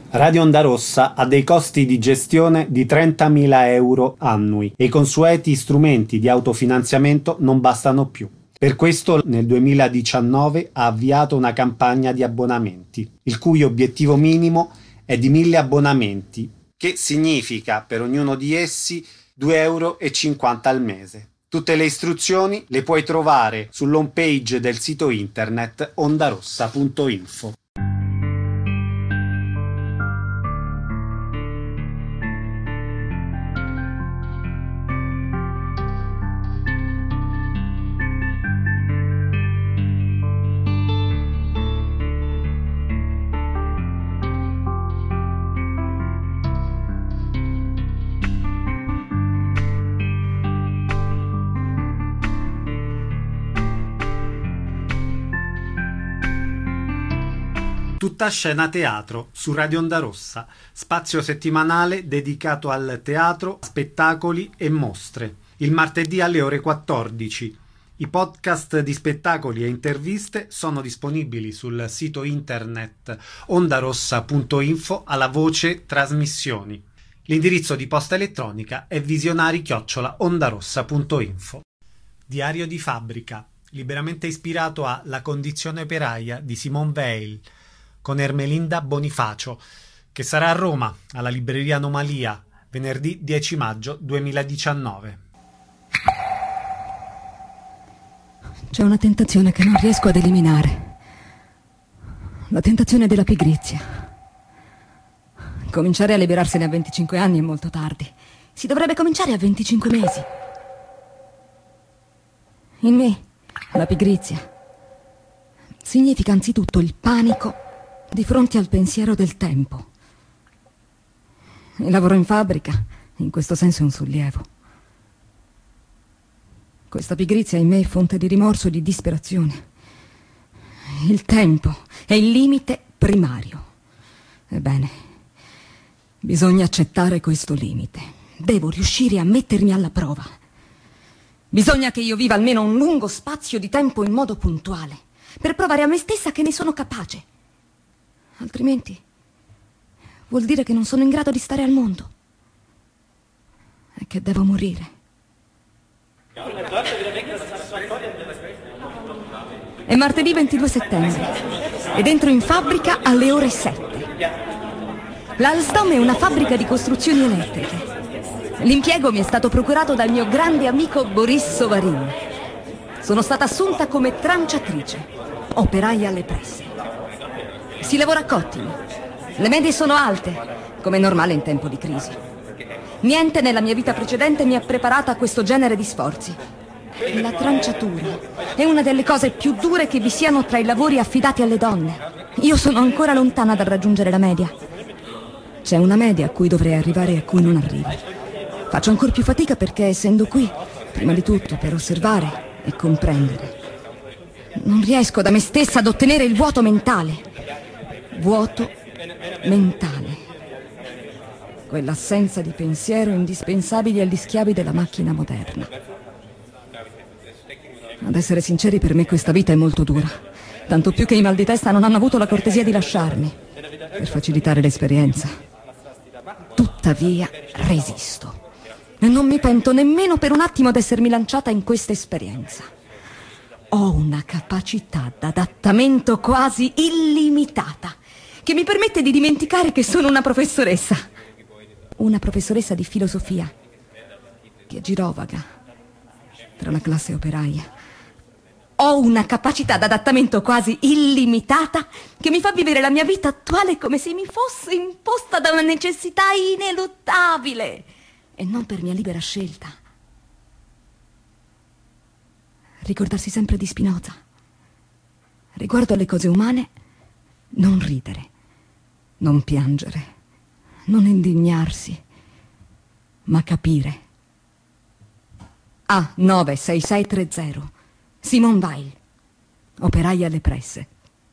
Radio Onda Rossa ha dei costi di gestione di 30.000 euro annui e i consueti strumenti di autofinanziamento non bastano più. Per questo nel 2019 ha avviato una campagna di abbonamenti, il cui obiettivo minimo è di 1.000 abbonamenti, che significa per ognuno di essi 2,50 euro al mese. Tutte le istruzioni le puoi trovare sull'home page del sito internet ondarossa.info. Tutta scena teatro su Radio Onda Rossa, spazio settimanale dedicato al teatro, spettacoli e mostre. Il martedì alle ore 14. I podcast di spettacoli e interviste sono disponibili sul sito internet ondarossa.info alla voce trasmissioni. L'indirizzo di posta elettronica è visionari@ondarossa.info. Diario di fabbrica, liberamente ispirato a La condizione operaia di Simone Weil, con Ermelinda Bonifacio, che sarà a Roma, alla libreria Anomalia, venerdì 10 maggio 2019. C'è una tentazione che non riesco ad eliminare. La tentazione della pigrizia. Cominciare a liberarsene a 25 anni è molto tardi. Si dovrebbe cominciare a 25 mesi. In me, la pigrizia significa anzitutto il panico di fronte al pensiero del tempo. Il lavoro in fabbrica, in questo senso, è un sollievo. Questa pigrizia in me è fonte di rimorso e di disperazione. Il tempo è il limite primario. Ebbene, bisogna accettare questo limite. Devo riuscire a mettermi alla prova. Bisogna che io viva almeno un lungo spazio di tempo in modo puntuale, per provare a me stessa che ne sono capace. Altrimenti vuol dire che non sono in grado di stare al mondo e che devo morire. È martedì 22 settembre ed entro in fabbrica alle ore 7. L'Alstom è una fabbrica di costruzioni elettriche. L'impiego mi è stato procurato dal mio grande amico Boris Sovarin. Sono stata assunta come tranciatrice, operaia alle presse. Si lavora a cottimi. Le medie sono alte, come è normale in tempo di crisi. Niente nella mia vita precedente mi ha preparata a questo genere di sforzi. La tranciatura è una delle cose più dure che vi siano tra i lavori affidati alle donne. Io sono ancora lontana dal raggiungere la media. C'è una media a cui dovrei arrivare e a cui non arrivo. Faccio ancora più fatica perché, essendo qui, prima di tutto per osservare e comprendere, non riesco da me stessa ad ottenere il vuoto mentale. Vuoto mentale. Quell'assenza di pensiero indispensabile agli schiavi della macchina moderna. Ad essere sinceri, per me questa vita è molto dura, tanto più che i mal di testa non hanno avuto la cortesia di lasciarmi per facilitare l'esperienza. Tuttavia resisto e non mi pento nemmeno per un attimo d'essermi lanciata in questa esperienza. Ho una capacità d'adattamento quasi illimitata che mi permette di dimenticare che sono una professoressa di filosofia che girovaga tra la classe operaia. Ho una capacità d'adattamento quasi illimitata che mi fa vivere la mia vita attuale come se mi fosse imposta da una necessità ineluttabile e non per mia libera scelta. Ricordarsi sempre di Spinoza. Riguardo alle cose umane, non ridere, non piangere, non indignarsi, ma capire. A96630 Simone Weil, operaia alle presse.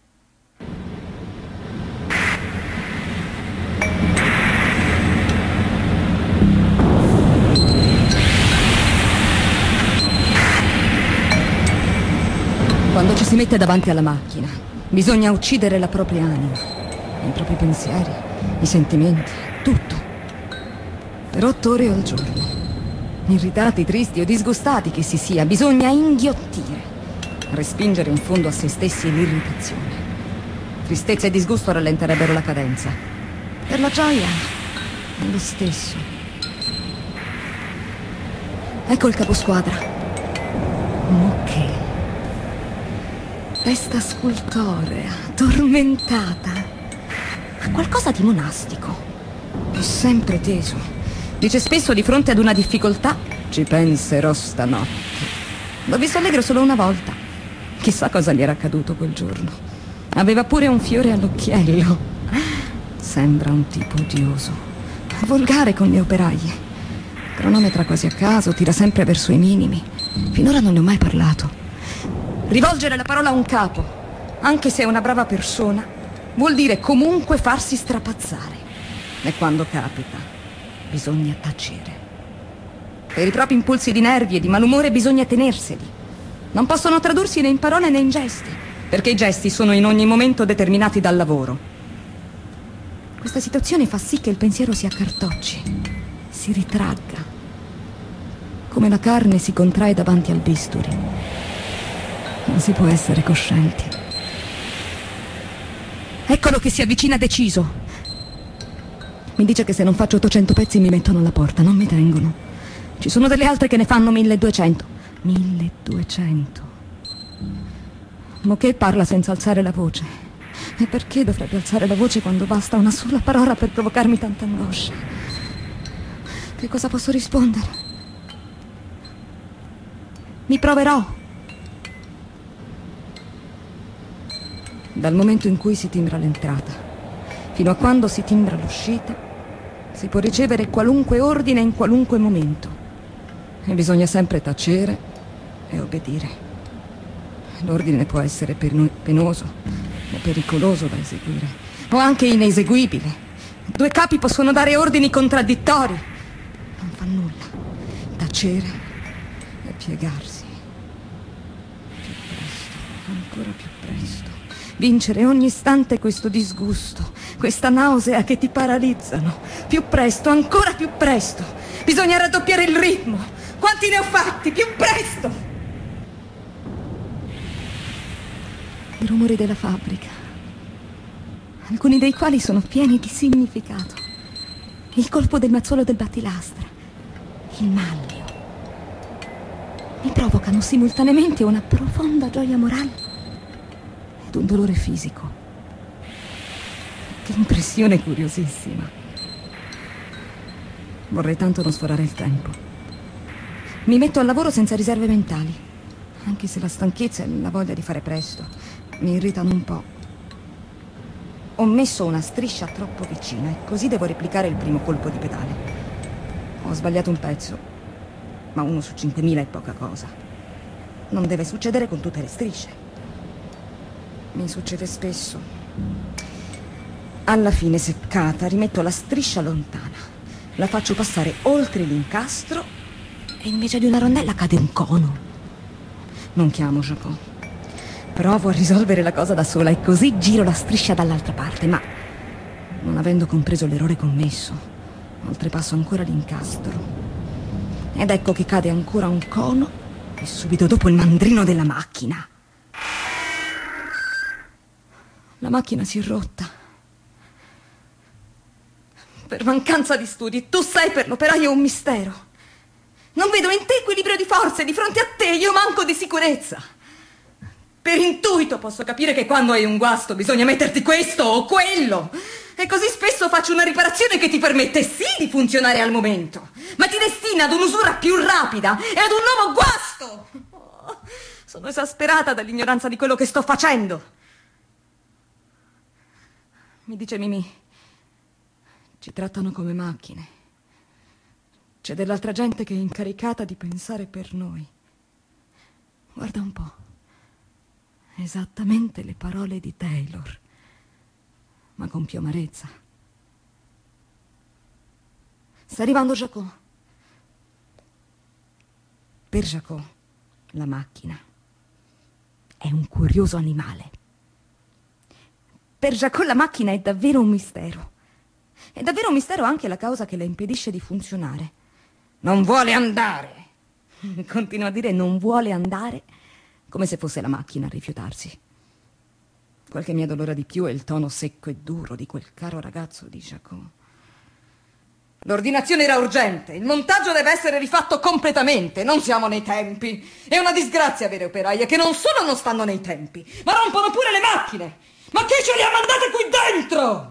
Quando ci si mette davanti alla macchina, bisogna uccidere la propria anima, i propri pensieri, i sentimenti, tutto. Per 8 ore al giorno. Irritati, tristi o disgustati che si sia, bisogna inghiottire, respingere in fondo a se stessi l'irritazione. Tristezza e disgusto rallenterebbero la cadenza. Per la gioia è lo stesso. Ecco il caposquadra. Ok. Testa scultorea, tormentata. Ha qualcosa di monastico. È sempre teso. Dice spesso di fronte ad una difficoltà: ci penserò stanotte. L'ho visto allegro solo una volta. Chissà cosa gli era accaduto quel giorno. Aveva pure un fiore all'occhiello. Sembra un tipo odioso, volgare con gli operai. Cronometra quasi a caso, tira sempre verso i minimi. Finora non ne ho mai parlato. Rivolgere la parola a un capo, anche se è una brava persona, vuol dire comunque farsi strapazzare. E quando capita, bisogna tacere. Per i propri impulsi di nervi e di malumore bisogna tenerseli. Non possono tradursi né in parole né in gesti, perché i gesti sono in ogni momento determinati dal lavoro. Questa situazione fa sì che il pensiero si accartocci, si ritragga, come la carne si contrae davanti al bisturi. Non si può essere coscienti. Eccolo che si avvicina deciso. Mi dice che se non faccio 800 pezzi mi mettono alla porta, non mi tengono. Ci sono delle altre che ne fanno 1200. 1200. Moquet parla senza alzare la voce. E perché dovrebbe alzare la voce quando basta una sola parola per provocarmi tanta angoscia? Che cosa posso rispondere? Mi proverò. Dal momento in cui si timbra l'entrata fino a quando si timbra l'uscita, si può ricevere qualunque ordine in qualunque momento. E bisogna sempre tacere e obbedire. L'ordine può essere penoso o pericoloso da eseguire, o anche ineseguibile. 2 capi possono dare ordini contraddittori. Non fa nulla. Tacere e piegarsi. Più presto, ancora più presto. Vincere ogni istante questo disgusto, questa nausea che ti paralizzano. Più presto, ancora più presto. Bisogna raddoppiare il ritmo. Quanti ne ho fatti? Più presto! I rumori della fabbrica, alcuni dei quali sono pieni di significato. Il colpo del mazzuolo del battilastra, il maglio, mi provocano simultaneamente una profonda gioia morale ed un dolore fisico. Che impressione curiosissima. Vorrei tanto non sforare il tempo. Mi metto al lavoro senza riserve mentali, anche se la stanchezza e la voglia di fare presto mi irritano un po'. Ho messo una striscia troppo vicina e così devo replicare il primo colpo di pedale. Ho sbagliato un pezzo, ma 1 su 5.000 è poca cosa. Non deve succedere con tutte le strisce. Mi succede spesso. Alla fine, seccata, rimetto la striscia lontana. La faccio passare oltre l'incastro e invece di una rondella cade un cono. Non chiamo Jacques. Provo a risolvere la cosa da sola e così giro la striscia dall'altra parte, ma non avendo compreso l'errore commesso, oltrepasso ancora l'incastro. Ed ecco che cade ancora un cono e subito dopo il mandrino della macchina. La macchina si è rotta. Per mancanza di studi, tu sei per l'operaio un mistero. Non vedo in te equilibrio di forze, di fronte a te io manco di sicurezza. Per intuito posso capire che quando hai un guasto bisogna metterti questo o quello. E così spesso faccio una riparazione che ti permette sì di funzionare al momento, ma ti destina ad un'usura più rapida e ad un nuovo guasto. Oh, sono esasperata dall'ignoranza di quello che sto facendo. Mi dice Mimì, ci trattano come macchine. C'è dell'altra gente che è incaricata di pensare per noi. Guarda un po'. Esattamente le parole di Taylor, ma con più amarezza. Sta arrivando Jacques. Per Jacques, la macchina è un curioso animale. Per Jacques la macchina è davvero un mistero. È davvero un mistero anche la causa che la impedisce di funzionare. Non vuole andare. Continua a dire non vuole andare, come se fosse la macchina a rifiutarsi. Quel che mi addolora di più è il tono secco e duro di quel caro ragazzo di Jacques. L'ordinazione era urgente, il montaggio deve essere rifatto completamente, non siamo nei tempi. È una disgrazia avere operaie che non solo non stanno nei tempi, ma rompono pure le macchine. Ma chi ce li ha mandate qui dentro?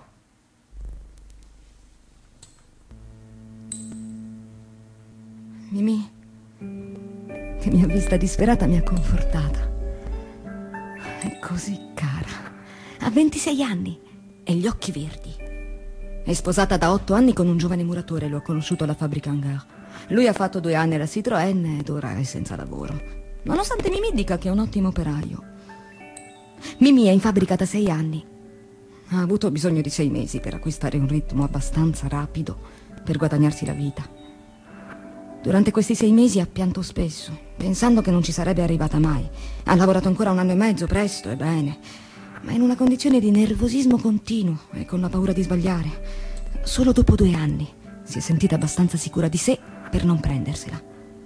Mimì, che mi ha vista disperata, mi ha confortata. È così cara. Ha 26 anni e gli occhi verdi. È sposata da 8 anni con un giovane muratore, l'ho conosciuto alla fabbrica Hangar. Lui ha fatto 2 anni alla Citroën ed ora è senza lavoro, nonostante Mimì dica che è un ottimo operaio. Mimì è in fabbrica da 6 anni. Ha avuto bisogno di 6 mesi per acquistare un ritmo abbastanza rapido per guadagnarsi la vita. Durante questi 6 mesi ha pianto spesso, pensando che non ci sarebbe arrivata mai. Ha lavorato ancora 1 anno e mezzo, presto e bene, ma in una condizione di nervosismo continuo e con la paura di sbagliare. Solo dopo 2 anni si è sentita abbastanza sicura di sé per non prendersela.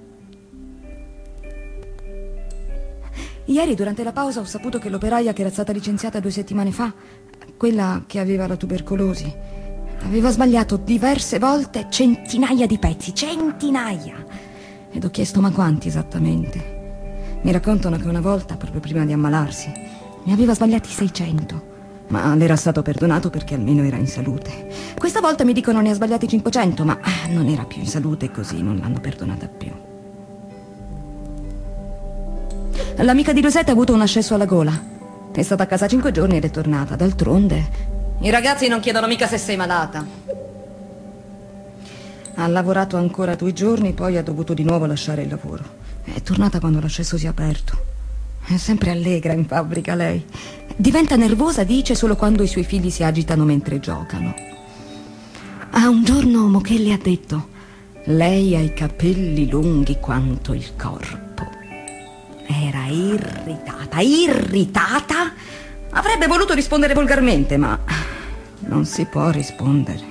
Ieri, durante la pausa, ho saputo che l'operaia che era stata licenziata 2 settimane fa, quella che aveva la tubercolosi, aveva sbagliato diverse volte centinaia di pezzi, centinaia. Ed ho chiesto ma quanti esattamente. Mi raccontano che una volta, proprio prima di ammalarsi, ne aveva sbagliati 600, ma le era stato perdonato perché almeno era in salute. Questa volta mi dicono ne ha sbagliati 500, ma non era più in salute e così non l'hanno perdonata più. L'amica di Rosetta ha avuto un ascesso alla gola. È stata a casa 5 giorni ed è tornata. D'altronde i ragazzi non chiedono mica se sei malata. Ha lavorato ancora 2 giorni, poi ha dovuto di nuovo lasciare il lavoro. È tornata quando l'ascesso si è aperto. È sempre allegra in fabbrica lei. Diventa nervosa, dice, solo quando i suoi figli si agitano mentre giocano. Un giorno Mochelle ha detto: lei ha i capelli lunghi quanto il corpo. Era irritata. Avrebbe voluto rispondere volgarmente, ma non si può rispondere.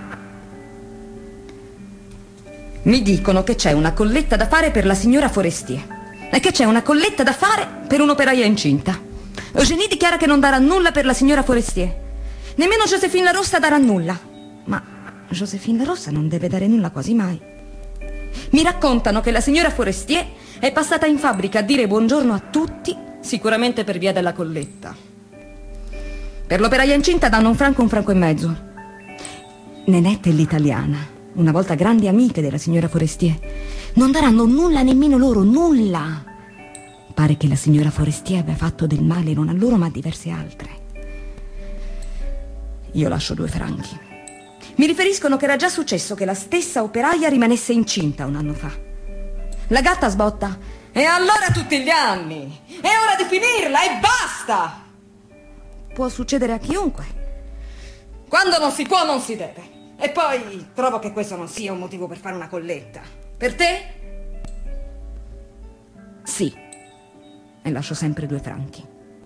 Mi dicono che c'è una colletta da fare per la signora Forestier e che c'è una colletta da fare per un'operaia incinta. Eugénie dichiara che non darà nulla per la signora Forestier. Nemmeno Joséphine La Rossa darà nulla. Ma Joséphine La Rossa non deve dare nulla quasi mai. Mi raccontano che la signora Forestier è passata in fabbrica a dire buongiorno a tutti, sicuramente per via della colletta. Per l'operaia incinta danno un franco e mezzo. Nenette e l'italiana, una volta grandi amiche della signora Forestier, non daranno nulla nemmeno loro, nulla. Pare che la signora Forestier abbia fatto del male non a loro ma a diverse altre. Io lascio 2 franchi. Mi riferiscono che era già successo che la stessa operaia rimanesse incinta 1 anno fa. La gatta sbotta: e allora tutti gli anni? È ora di finirla e basta! Può succedere a chiunque. Quando non si può non si deve. E poi trovo che questo non sia un motivo per fare una colletta. Per te? Sì. E lascio sempre 2 franchi.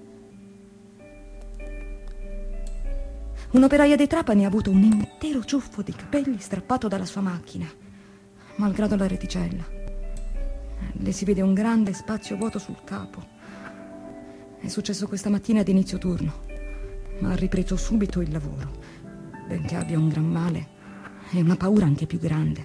Un'operaia dei Trapani ha avuto un intero ciuffo di capelli strappato dalla sua macchina, malgrado la reticella. Le si vede un grande spazio vuoto sul capo. È successo questa mattina ad inizio turno, ma ha ripreso subito il lavoro, benché abbia un gran male e una paura anche più grande.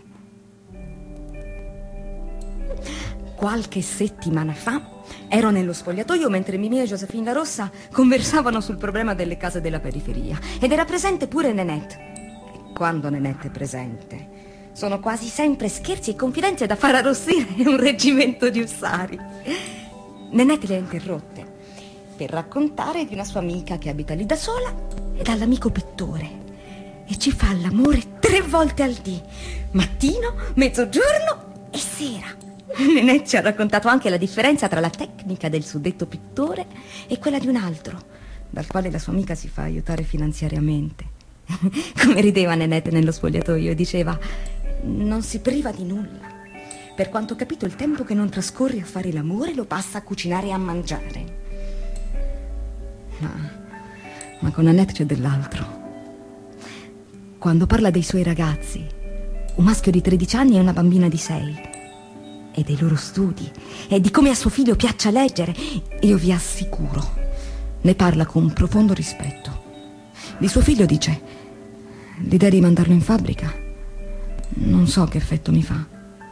Qualche settimana fa ero nello spogliatoio mentre Mimì e Joséphine La Rossa conversavano sul problema delle case della periferia ed era presente pure Nenette. E quando Nenette è presente sono quasi sempre scherzi e confidenze da far arrossire un reggimento di ussari. Nenette le ha interrotte per raccontare di una sua amica che abita lì da sola e dall'amico pittore e ci fa l'amore 3 volte al dì, mattino, mezzogiorno e sera. Nenette ci ha raccontato anche la differenza tra la tecnica del suddetto pittore e quella di un altro, dal quale la sua amica si fa aiutare finanziariamente. Come rideva Nenette nello spogliatoio e diceva: non si priva di nulla. Per quanto ho capito, il tempo che non trascorre a fare l'amore lo passa a cucinare e a mangiare. Ma con Annette c'è dell'altro. quando parla dei suoi ragazzi, un maschio di 13 anni e una bambina di 6, e dei loro studi, e di come a suo figlio piaccia leggere, io vi assicuro, ne parla con profondo rispetto. Di suo figlio dice: l'idea di mandarlo in fabbrica non so che effetto mi fa.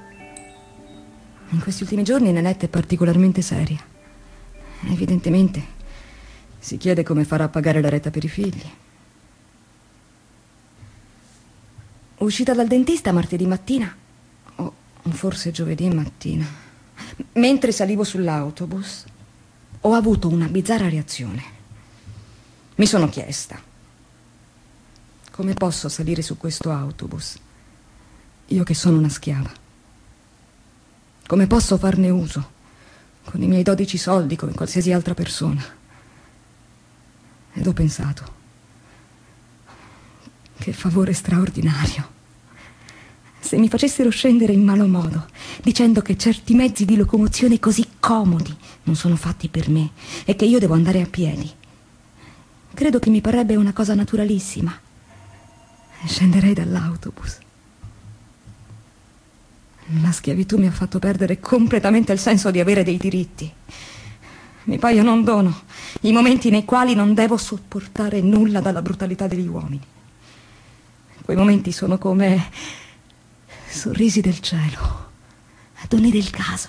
In questi ultimi giorni Nanette è particolarmente seria. Evidentemente si chiede come farà a pagare la retta per i figli. Uscita dal dentista martedì mattina, o forse giovedì mattina, mentre salivo sull'autobus, ho avuto una bizzarra reazione. Mi sono chiesta: come posso salire su questo autobus, io che sono una schiava? Come posso farne uso, con i miei 12 soldi, come qualsiasi altra persona? Ed ho pensato: che favore straordinario. Se mi facessero scendere in malo modo, dicendo che certi mezzi di locomozione così comodi non sono fatti per me e che io devo andare a piedi, credo che mi parrebbe una cosa naturalissima. E scenderei dall'autobus. La schiavitù mi ha fatto perdere completamente il senso di avere dei diritti. Mi paiono un dono i momenti nei quali non devo sopportare nulla dalla brutalità degli uomini. Quei momenti sono come sorrisi del cielo, doni del caso.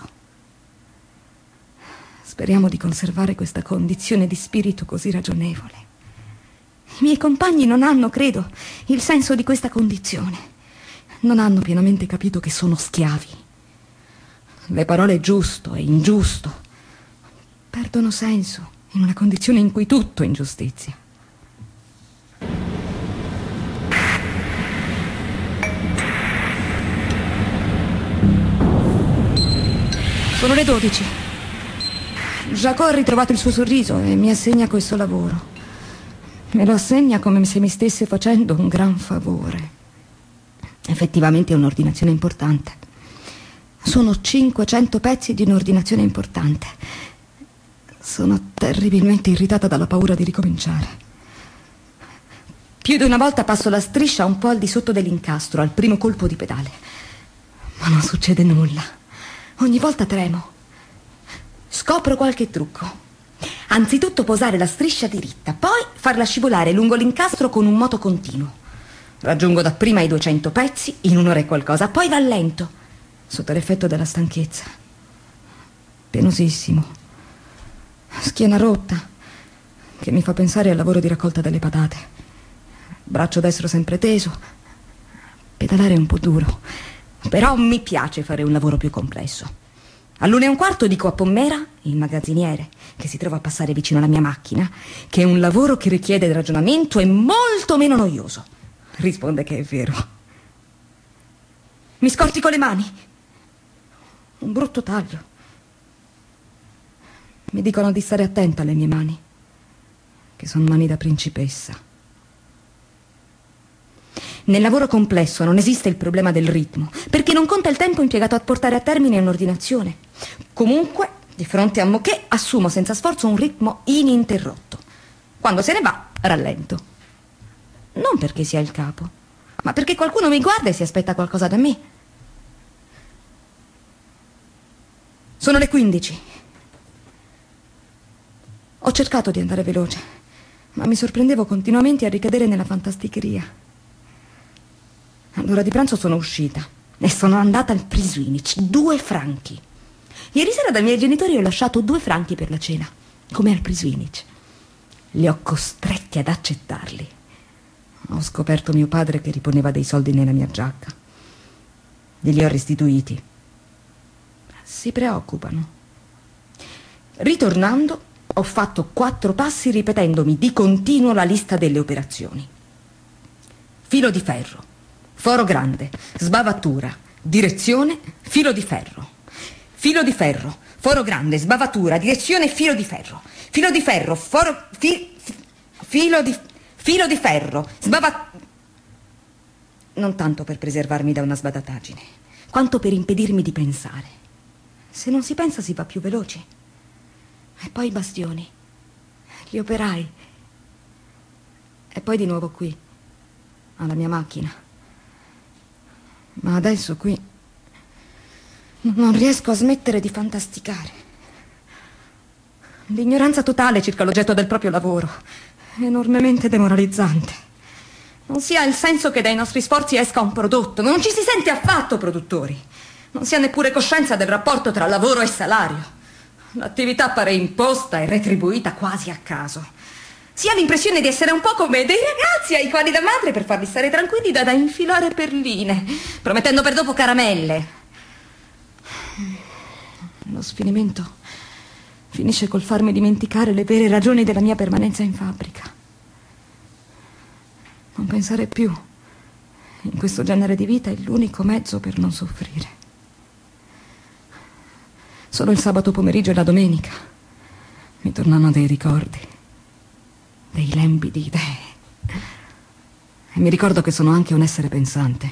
Speriamo di conservare questa condizione di spirito così ragionevole. I miei compagni non hanno, credo, il senso di questa condizione. Non hanno pienamente capito che sono schiavi. Le parole giusto e ingiusto perdono senso in una condizione in cui tutto è ingiustizia. Sono le 12. Jacob ha ritrovato il suo sorriso e mi assegna questo lavoro. Me lo assegna come se mi stesse facendo un gran favore. Effettivamente è un'ordinazione importante. Sono 500 pezzi di un'ordinazione importante. Sono terribilmente irritata dalla paura di ricominciare. Più di una volta passo la striscia un po' al di sotto dell'incastro, al primo colpo di pedale. Ma non succede nulla. Ogni volta tremo. Scopro qualche trucco. Anzitutto posare la striscia diritta, poi farla scivolare lungo l'incastro con un moto continuo. Raggiungo dapprima i 200 pezzi in un'ora e qualcosa, poi rallento, sotto l'effetto della stanchezza. Penosissimo. Schiena rotta, che mi fa pensare al lavoro di raccolta delle patate. Braccio destro sempre teso. Pedalare è un po' duro, però mi piace fare un lavoro più complesso. all'1:15 dico a Pommera, il magazziniere, che si trova a passare vicino alla mia macchina, che è un lavoro che richiede ragionamento e molto meno noioso. Risponde che è vero. Mi scortico le mani. Un brutto taglio. Mi dicono di stare attenta alle mie mani, che sono mani da principessa. Nel lavoro complesso non esiste il problema del ritmo, perché non conta il tempo impiegato a portare a termine un'ordinazione. Comunque, di fronte a Moquet, assumo senza sforzo un ritmo ininterrotto. Quando se ne va, rallento. Non perché sia il capo, ma perché qualcuno mi guarda e si aspetta qualcosa da me. Sono le 15. Ho cercato di andare veloce, ma mi sorprendevo continuamente a ricadere nella fantasticheria. All'ora di pranzo sono uscita e sono andata al Priswinich, 2 franchi. Ieri sera dai miei genitori ho lasciato 2 franchi per la cena, come al Priswinich. Li ho costretti ad accettarli. Ho scoperto mio padre che riponeva dei soldi nella mia giacca. Glieli ho restituiti. Si preoccupano. Ritornando, ho fatto 4 passi ripetendomi di continuo la lista delle operazioni. Filo di ferro, foro grande, sbavatura, direzione, filo di ferro. Filo di ferro, foro grande, sbavatura, direzione, filo di ferro. Filo di ferro, filo di ferro, non tanto per preservarmi da una sbadataggine, quanto per impedirmi di pensare. Se non si pensa si va più veloci. E poi i bastioni, gli operai. E poi di nuovo qui. alla mia macchina. Ma adesso qui non riesco a smettere di fantasticare. L'ignoranza totale circa l'oggetto del proprio lavoro è enormemente demoralizzante. Non si ha il senso che dai nostri sforzi esca un prodotto, non ci si sente affatto produttori. Non si ha neppure coscienza del rapporto tra lavoro e salario. L'attività pare imposta e retribuita quasi a caso. Si ha l'impressione di essere un po' come dei ragazzi ai quali la madre, per farli stare tranquilli, dà da infilare perline, promettendo per dopo caramelle. Lo sfinimento finisce col farmi dimenticare le vere ragioni della mia permanenza in fabbrica. Non pensare più in questo genere di vita è l'unico mezzo per non soffrire. Solo il sabato pomeriggio e la domenica mi tornano dei ricordi, dei lembi di idee. E mi ricordo che sono anche un essere pensante.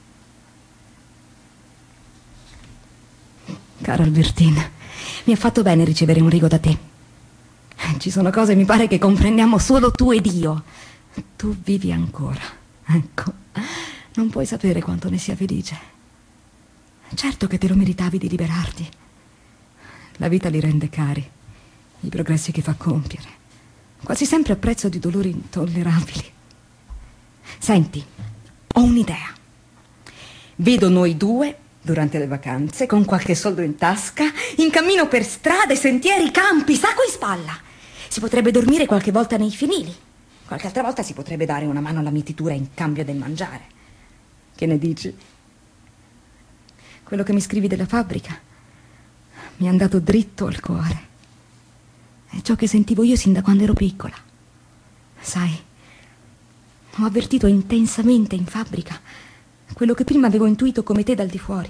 Cara Albertina, mi ha fatto bene ricevere un rigo da te. Ci sono cose, mi pare, che comprendiamo solo tu ed io. Tu vivi ancora. Ecco, non puoi sapere quanto ne sia felice. Certo che te lo meritavi di liberarti. La vita li rende cari, i progressi che fa compiere, quasi sempre a prezzo di dolori intollerabili. Senti, ho un'idea. Vedo noi due, durante le vacanze, con qualche soldo in tasca, in cammino per strade, sentieri, campi, sacco in spalla. Si potrebbe dormire qualche volta nei fienili. Qualche altra volta si potrebbe dare una mano alla mietitura in cambio del mangiare. Che ne dici? Quello che mi scrivi della fabbrica mi è andato dritto al cuore. È ciò che sentivo io sin da quando ero piccola. Sai, ho avvertito intensamente in fabbrica quello che prima avevo intuito come te dal di fuori.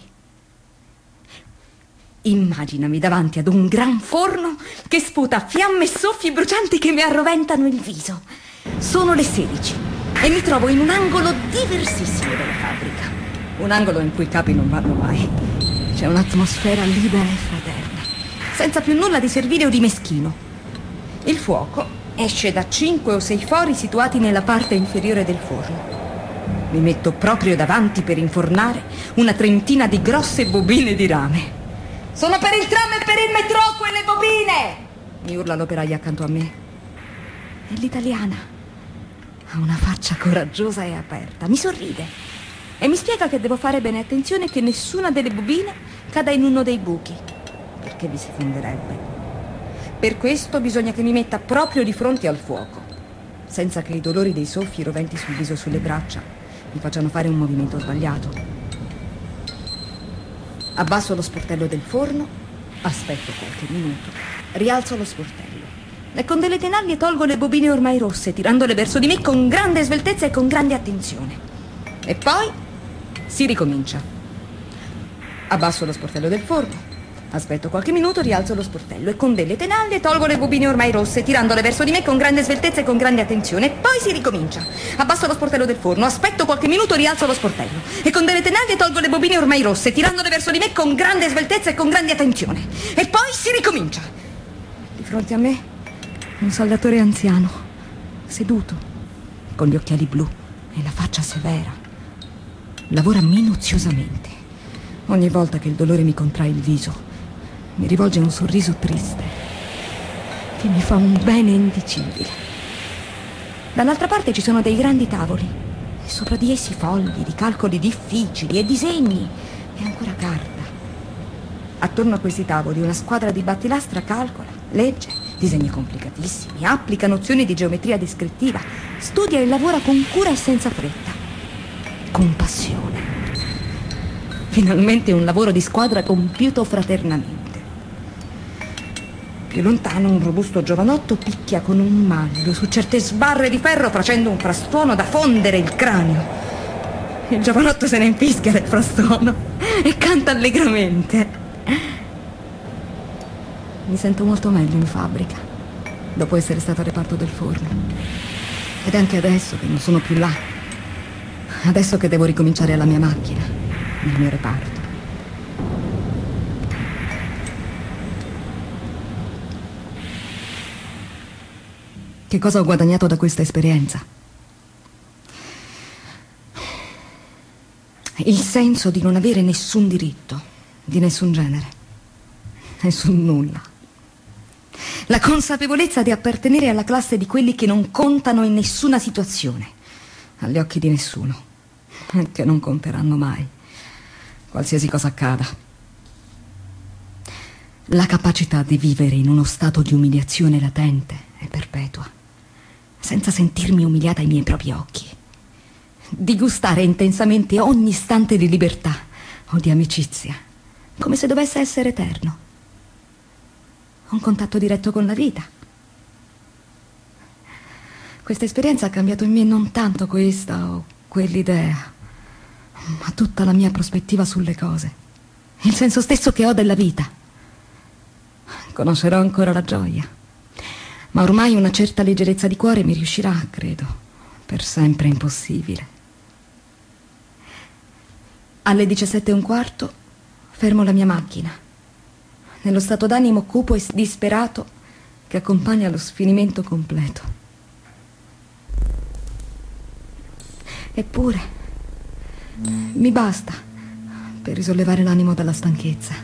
Immaginami davanti ad un gran forno che sputa fiamme e soffi brucianti che mi arroventano il viso. Sono le 16 e mi trovo in un angolo diversissimo della fabbrica. Un angolo in cui i capi non vanno mai. C'è un'atmosfera libera e fraterna, senza più nulla di servile o di meschino. Il fuoco esce da 5 o 6 fori situati nella parte inferiore del forno. Mi metto proprio davanti per infornare una trentina di grosse bobine di rame. Sono per il tram e per il metro quelle bobine! Mi urla l'operaia accanto a me. È l'italiana. Ha una faccia coraggiosa e aperta. Mi sorride e mi spiega che devo fare bene attenzione che nessuna delle bobine cada in uno dei buchi, perché vi si fonderebbe. Per questo bisogna che mi metta proprio di fronte al fuoco, senza che i dolori dei soffi roventi sul viso e sulle braccia mi facciano fare un movimento sbagliato. Abbasso lo sportello del forno, aspetto qualche minuto, rialzo lo sportello e con delle tenaglie tolgo le bobine ormai rosse, tirandole verso di me con grande sveltezza e con grande attenzione. E poi si ricomincia. Abbasso lo sportello del forno, aspetto qualche minuto, rialzo lo sportello e con delle tenaglie tolgo le bobine ormai rosse, tirandole verso di me con grande sveltezza e con grande attenzione. E poi si ricomincia. Abbasso lo sportello del forno, aspetto qualche minuto, rialzo lo sportello e con delle tenaglie tolgo le bobine ormai rosse, tirandole verso di me con grande sveltezza e con grande attenzione. E poi si ricomincia. Di fronte a me un saldatore anziano, seduto, con gli occhiali blu e la faccia severa. Lavora minuziosamente. Ogni volta che il dolore mi contrae il viso, mi rivolge un sorriso triste che mi fa un bene indicibile. Dall'altra parte ci sono dei grandi tavoli e sopra di essi fogli di calcoli difficili e disegni e ancora carta. Attorno a questi tavoli una squadra di battilastra calcola, legge, disegni complicatissimi, applica nozioni di geometria descrittiva, studia e lavora con cura e senza fretta, con passione. Finalmente un lavoro di squadra compiuto fraternamente. Più lontano un robusto giovanotto picchia con un maglio su certe sbarre di ferro facendo un frastuono da fondere il cranio. Il giovanotto se ne infischia del frastuono e canta allegramente. Mi sento molto meglio in fabbrica dopo essere stato al reparto del forno. Ed anche adesso che non sono più là, adesso che devo ricominciare alla mia macchina, nel mio reparto. Che cosa ho guadagnato da questa esperienza? Il senso di non avere nessun diritto, di nessun genere, nessun nulla. La consapevolezza di appartenere alla classe di quelli che non contano in nessuna situazione, agli occhi di nessuno, e che non conteranno mai, qualsiasi cosa accada. La capacità di vivere in uno stato di umiliazione latente e perpetua, senza sentirmi umiliata ai miei propri occhi. Di gustare intensamente ogni istante di libertà o di amicizia, come se dovesse essere eterno. Un contatto diretto con la vita. Questa esperienza ha cambiato in me non tanto questa o quell'idea, ma tutta la mia prospettiva sulle cose, il senso stesso che ho della vita. Conoscerò ancora la gioia, ma ormai una certa leggerezza di cuore mi riuscirà, credo, per sempre impossibile. Alle 17:15 fermo la mia macchina, nello stato d'animo cupo e disperato che accompagna lo sfinimento completo. Eppure mi basta per risollevare l'animo dalla stanchezza.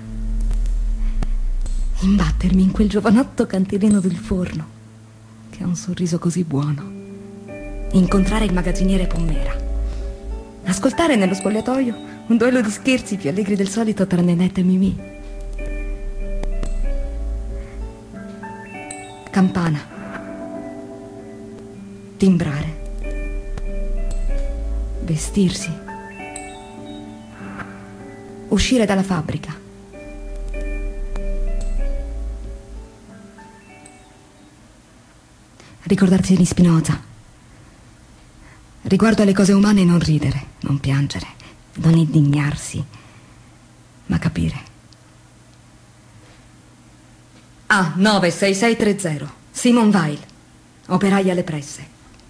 Imbattermi in quel giovanotto cantileno del forno, che ha un sorriso così buono. Incontrare il magazziniere Pommera. Ascoltare nello spogliatoio un duello di scherzi più allegri del solito tra Nenetta e Mimì. Campana. Timbrare. Vestirsi. Uscire dalla fabbrica. Ricordarsi di Spinoza. Riguardo alle cose umane non ridere, non piangere, non indignarsi, ma capire. A96630 Simon Weil, operaia alle presse.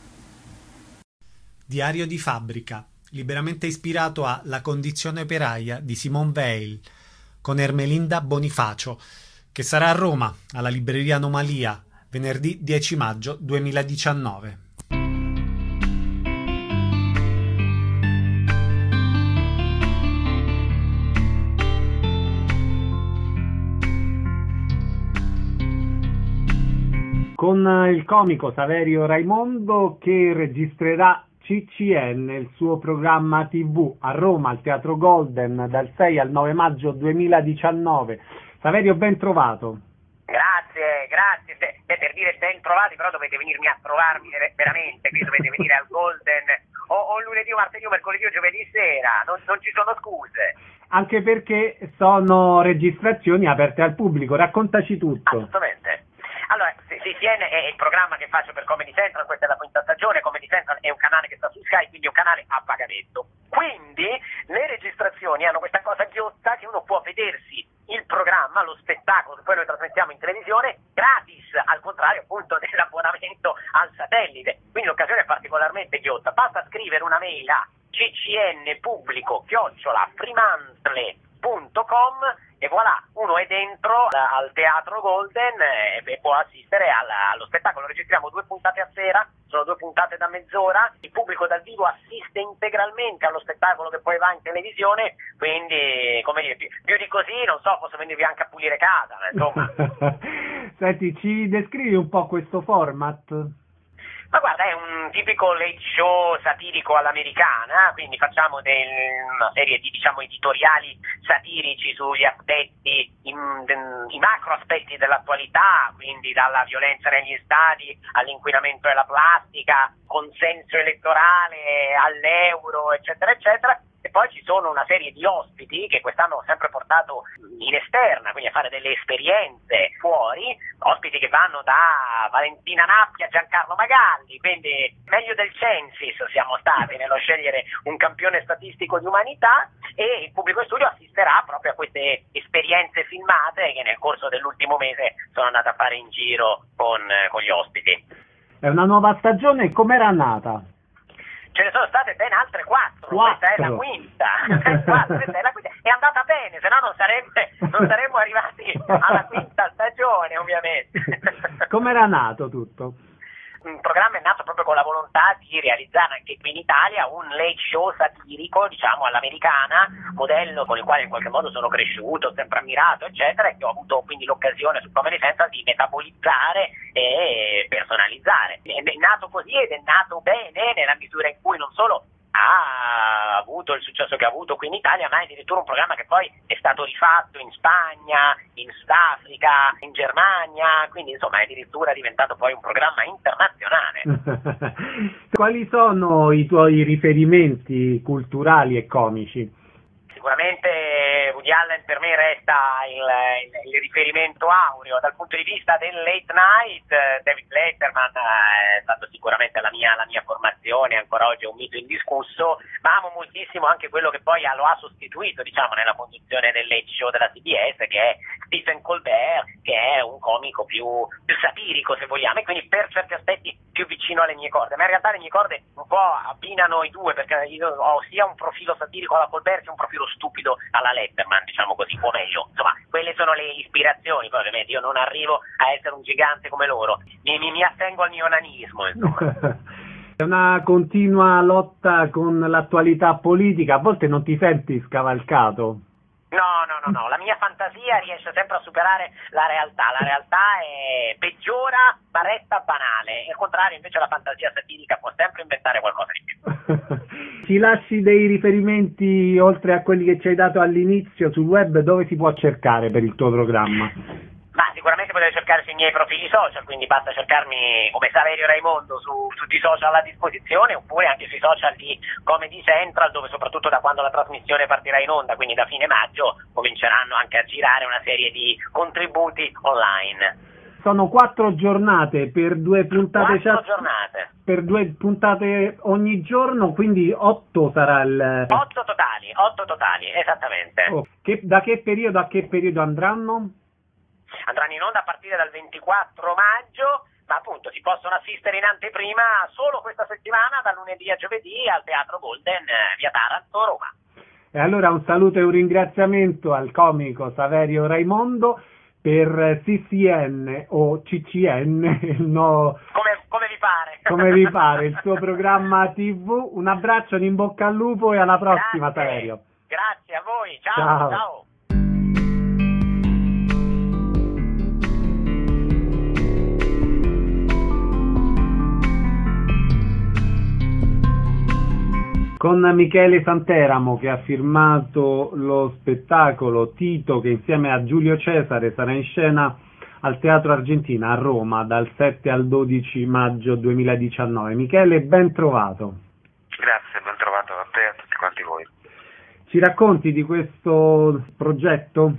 Diario di fabbrica, liberamente ispirato a La condizione operaia di Simone Weil, con Ermelinda Bonifacio, che sarà a Roma, alla libreria Anomalia, venerdì 10 maggio 2019. Con il comico Saverio Raimondo che registrerà CCN, il suo programma TV, a Roma al Teatro Golden dal 6 al 9 maggio 2019. Saverio, ben trovato. Grazie. Per dire ben trovati, però dovete venirmi a trovarmi veramente, qui dovete venire al Golden o lunedì o martedì o mercoledì o giovedì sera, non ci sono scuse. Anche perché sono registrazioni aperte al pubblico, raccontaci tutto. Assolutamente. Allora, CCN è il programma che faccio per Comedy Central, questa è la quinta stagione. Comedy Central è un canale che sta su Sky, quindi è un canale a pagamento. Quindi le registrazioni hanno questa cosa ghiotta che uno può vedersi il programma, lo spettacolo che poi noi trasmettiamo in televisione gratis, al contrario appunto dell'abbonamento al satellite. Quindi l'occasione è particolarmente ghiotta. Basta scrivere una mail a ccnpublico@fremantle.com e voilà, uno è dentro al Teatro Golden e può assistere allo spettacolo. Registriamo 2 puntate a sera, sono 2 puntate da mezz'ora, il pubblico dal vivo assiste integralmente allo spettacolo che poi va in televisione, quindi come dire, più di così non so, posso venirvi anche a pulire casa, insomma. Senti, ci descrivi un po' questo format? Ma guarda, è un tipico late show satirico all'americana, quindi facciamo una serie di, editoriali satirici sugli aspetti, i macro aspetti dell'attualità, quindi dalla violenza negli stadi all'inquinamento della plastica, consenso elettorale, all'euro, eccetera, eccetera. E poi ci sono una serie di ospiti che quest'anno ho sempre portato in esterna, quindi a fare delle esperienze fuori, ospiti che vanno da Valentina Nappia a Giancarlo Magalli, quindi meglio del Censis siamo stati nello scegliere un campione statistico di umanità, e il pubblico in studio assisterà proprio a queste esperienze filmate che nel corso dell'ultimo mese sono andate a fare in giro con gli ospiti. È una nuova stagione, com'era nata? Ce ne sono state ben altre 4. Questa è la quinta. È andata bene, se no non saremmo arrivati alla quinta stagione, ovviamente. Com'era nato tutto? Il programma è nato proprio con la volontà di di realizzare anche qui in Italia un late show satirico, diciamo all'americana, modello con il quale in qualche modo sono cresciuto, sempre ammirato, eccetera, e che ho avuto quindi l'occasione su Comedy Central di metabolizzare e personalizzare. È nato così ed è nato bene nella misura in cui non solo ha avuto il successo che ha avuto qui in Italia, ma è addirittura un programma che poi è stato rifatto in Spagna, in Sudafrica, in Germania, quindi insomma è addirittura diventato poi un programma internazionale. Quali sono i tuoi riferimenti culturali e comici? Sicuramente Woody Allen per me resta il riferimento aureo dal punto di vista del late night. David Letterman è stato sicuramente la mia formazione, ancora oggi è un mito indiscusso, ma amo moltissimo anche quello che poi lo ha sostituito, diciamo, nella conduzione del late show della CBS, che è Stephen Colbert, che è un comico più satirico, se vogliamo, e quindi per certi aspetti più vicino alle mie corde, ma in realtà le mie corde un po' abbinano i due, perché io ho sia un profilo satirico alla Colbert sia un profilo stupido alla Letterman, diciamo così, o meglio, insomma, quelle sono le ispirazioni, poi ovviamente io non arrivo a essere un gigante come loro, mi attengo al mio onanismo, insomma. È una continua lotta con l'attualità politica, a volte non ti senti scavalcato? No, la mia fantasia riesce sempre a superare la realtà peggiora ma resta banale, al contrario invece la fantasia satirica può sempre inventare qualcosa di più. Ci lasci dei riferimenti, oltre a quelli che ci hai dato all'inizio, sul web, dove si può cercare per il tuo programma? Ma sicuramente potete cercare sui miei profili social, quindi basta cercarmi come Saverio Raimondo su tutti i social a disposizione, oppure anche sui social di Comedy Central, dove soprattutto da quando la trasmissione partirà in onda, quindi da fine maggio, cominceranno anche a girare una serie di contributi online. Sono 4 giornate per 2 puntate. 4 giornate. Per 2 puntate ogni giorno, quindi 8 sarà il... 8 totali, esattamente. Oh, da che periodo a che periodo andranno? Andranno in onda a partire dal 24 maggio, ma appunto si possono assistere in anteprima solo questa settimana, dal lunedì a giovedì, al Teatro Golden, via Taranto, Roma. E allora un saluto e un ringraziamento al comico Saverio Raimondo per CCN o CCN, no, come vi pare. Come vi pare, il suo programma TV. Un abbraccio, un in bocca al lupo e alla prossima. Grazie. Saverio. Grazie a voi, ciao. Con Michele Santeramo, che ha firmato lo spettacolo Tito, che insieme a Giulio Cesare sarà in scena al Teatro Argentina a Roma dal 7 al 12 maggio 2019. Michele, ben trovato. Grazie, ben trovato a te e a tutti quanti voi. Ci racconti di questo progetto?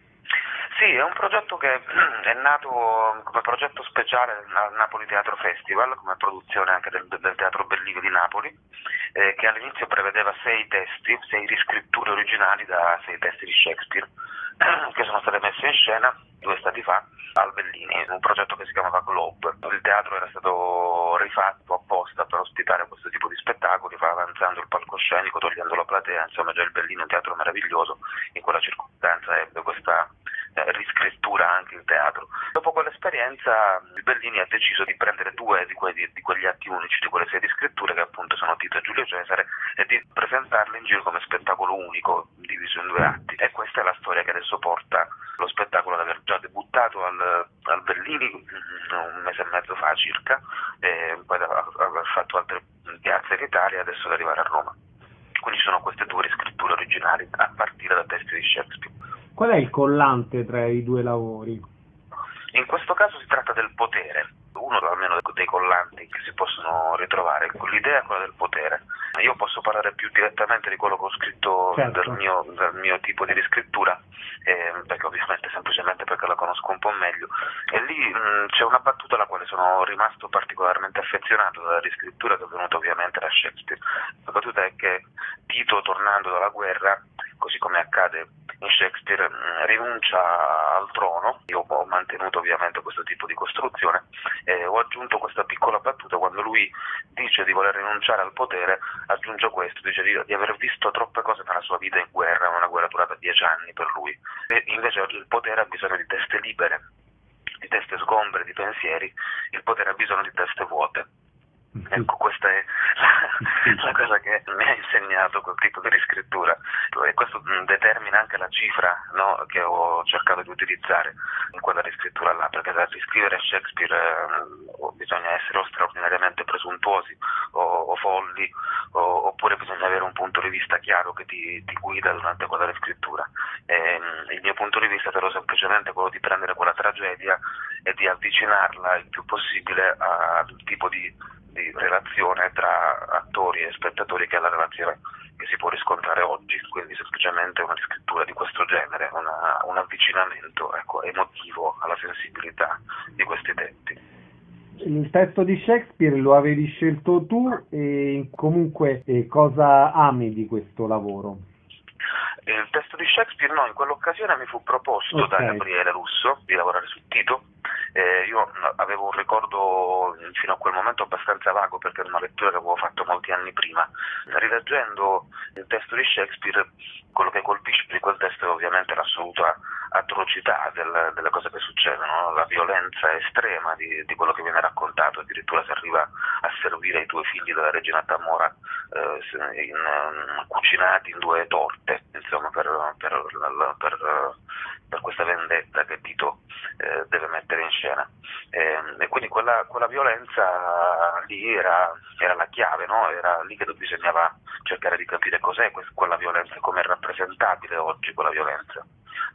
Sì, è un progetto che è nato come progetto speciale al Napoli Teatro Festival, come produzione anche del Teatro Bellini di Napoli, che all'inizio prevedeva 6 riscritture originali da 6 testi di Shakespeare, che sono state messe in scena 2 stati fa al Bellini, un progetto che si chiamava Globe. Il teatro era stato rifatto apposta per ospitare questo tipo di spettacoli, va avanzando il palcoscenico, togliendo la platea, insomma già il Bellini è un teatro meraviglioso, in quella circostanza ebbe questa riscrittura anche il teatro. Dopo quell'esperienza il Bellini ha deciso di prendere 2 di quegli atti unici, di quelle 6 riscritture, che appunto sono Tito e Giulio Cesare, e di presentarle in giro come spettacolo unico diviso in 2 atti. E questa è la storia che adesso porta lo spettacolo ad aver già debuttato al Bellini un mese e mezzo fa circa, e poi aver fatto altre piazze in Italia e adesso ad arrivare a Roma. Quindi sono queste 2 riscritture originali a partire da testi di Shakespeare. Qual è il collante tra i 2 lavori? In questo caso si tratta del potere, uno almeno dei collanti che si possono ritrovare. L'idea è quella del potere. Io posso parlare più direttamente di quello che ho scritto, certo, del mio tipo di riscrittura, perché ovviamente semplicemente perché la conosco un po' meglio. E lì c'è una battuta alla quale sono rimasto particolarmente affezionato dalla riscrittura, che è venuta ovviamente da Shakespeare. La battuta è che Tito, tornando dalla guerra, così come accade in Shakespeare, rinuncia al trono. Io ho mantenuto ovviamente questo tipo di costruzione e ho aggiunto questa piccola battuta: quando lui dice di voler rinunciare al potere, aggiunge questo, dice di aver visto troppe cose nella sua vita in guerra, una guerra durata 10 anni per lui, e invece il potere ha bisogno di teste libere, di teste sgombre, di pensieri. Il potere ha bisogno di teste vuote. Ecco, questa è la cosa che mi ha insegnato quel tipo di riscrittura, e questo determina anche la cifra, no, che ho cercato di utilizzare in quella riscrittura là, perché da riscrivere Shakespeare bisogna essere o straordinariamente presuntuosi o folli, oppure bisogna avere un punto di vista chiaro che ti guida durante quella riscrittura. Il mio punto di vista però semplicemente quello di prendere quella tragedia e di avvicinarla il più possibile al tipo di relazione tra attori e spettatori, che è la relazione che si può riscontrare oggi, quindi semplicemente una riscrittura di questo genere, un avvicinamento, ecco, emotivo alla sensibilità di questi tempi. Il testo di Shakespeare lo avevi scelto tu, e comunque cosa ami di questo lavoro? Il testo di Shakespeare no, in quell'occasione mi fu proposto da Gabriele Russo di lavorare su Tito. Io avevo un ricordo fino a quel momento abbastanza vago, perché era una lettura che avevo fatto molti anni prima. Rileggendo il testo di Shakespeare, quello che colpisce di quel testo è ovviamente l'assoluta atrocità delle cose che succedono, la violenza estrema di quello che viene raccontato. Addirittura si arriva a servire i due figli della regina Tamora cucinati in 2 torte, insomma, per questa vendetta che Tito deve mettere in scena, e quindi quella violenza lì era la chiave, no? Era lì che bisognava cercare di capire cos'è quella violenza e come è rappresentabile oggi quella violenza.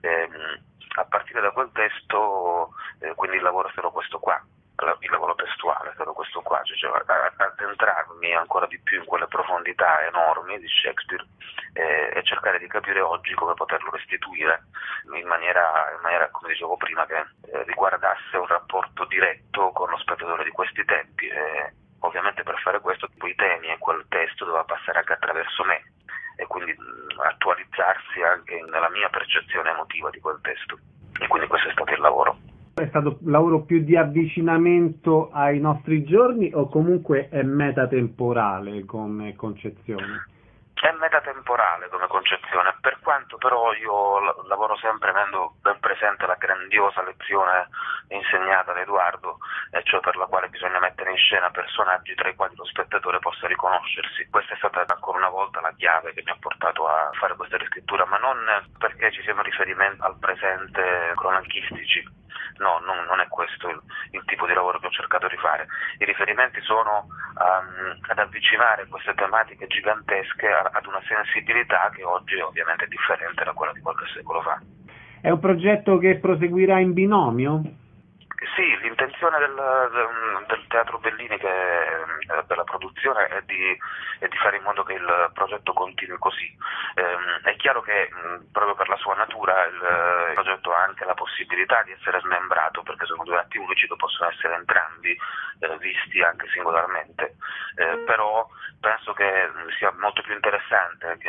A partire da quel testo, quindi il lavoro è stato questo qua, il lavoro testuale è stato questo qua, cioè addentrarmi ancora di più in quelle profondità enormi di Shakespeare e cercare di capire oggi come poterlo restituire in maniera, come dicevo prima, che riguardasse un rapporto diretto con lo spettatore di questi tempi. Ovviamente per fare questo i temi e quel testo doveva passare anche attraverso me, e quindi attualizzarsi anche nella mia percezione emotiva di quel testo, e quindi questo è stato il lavoro. È stato un lavoro più di avvicinamento ai nostri giorni, o comunque è metatemporale come concezione? È metatemporale come concezione, per quanto però io lavoro sempre avendo ben presente la grandiosa lezione insegnata da Edoardo, e cioè per la quale bisogna mettere in scena personaggi tra i quali lo spettatore possa riconoscersi. Questa è stata ancora una volta la chiave che mi ha portato a fare questa riscrittura, ma non perché ci siano riferimenti al presente cronachistici. No, non è questo il tipo di lavoro che ho cercato di fare. I riferimenti sono ad avvicinare queste tematiche gigantesche ad una sensibilità che oggi è ovviamente differente da quella di qualche secolo fa. È un progetto che proseguirà in binomio? Sì, l'intenzione del Teatro Bellini per la produzione è di fare in modo che il progetto continui così. È chiaro che proprio per la sua natura il progetto ha anche la possibilità di essere smembrato, perché sono 2 atti unici che possono essere entrambi visti anche singolarmente, però penso che sia molto più interessante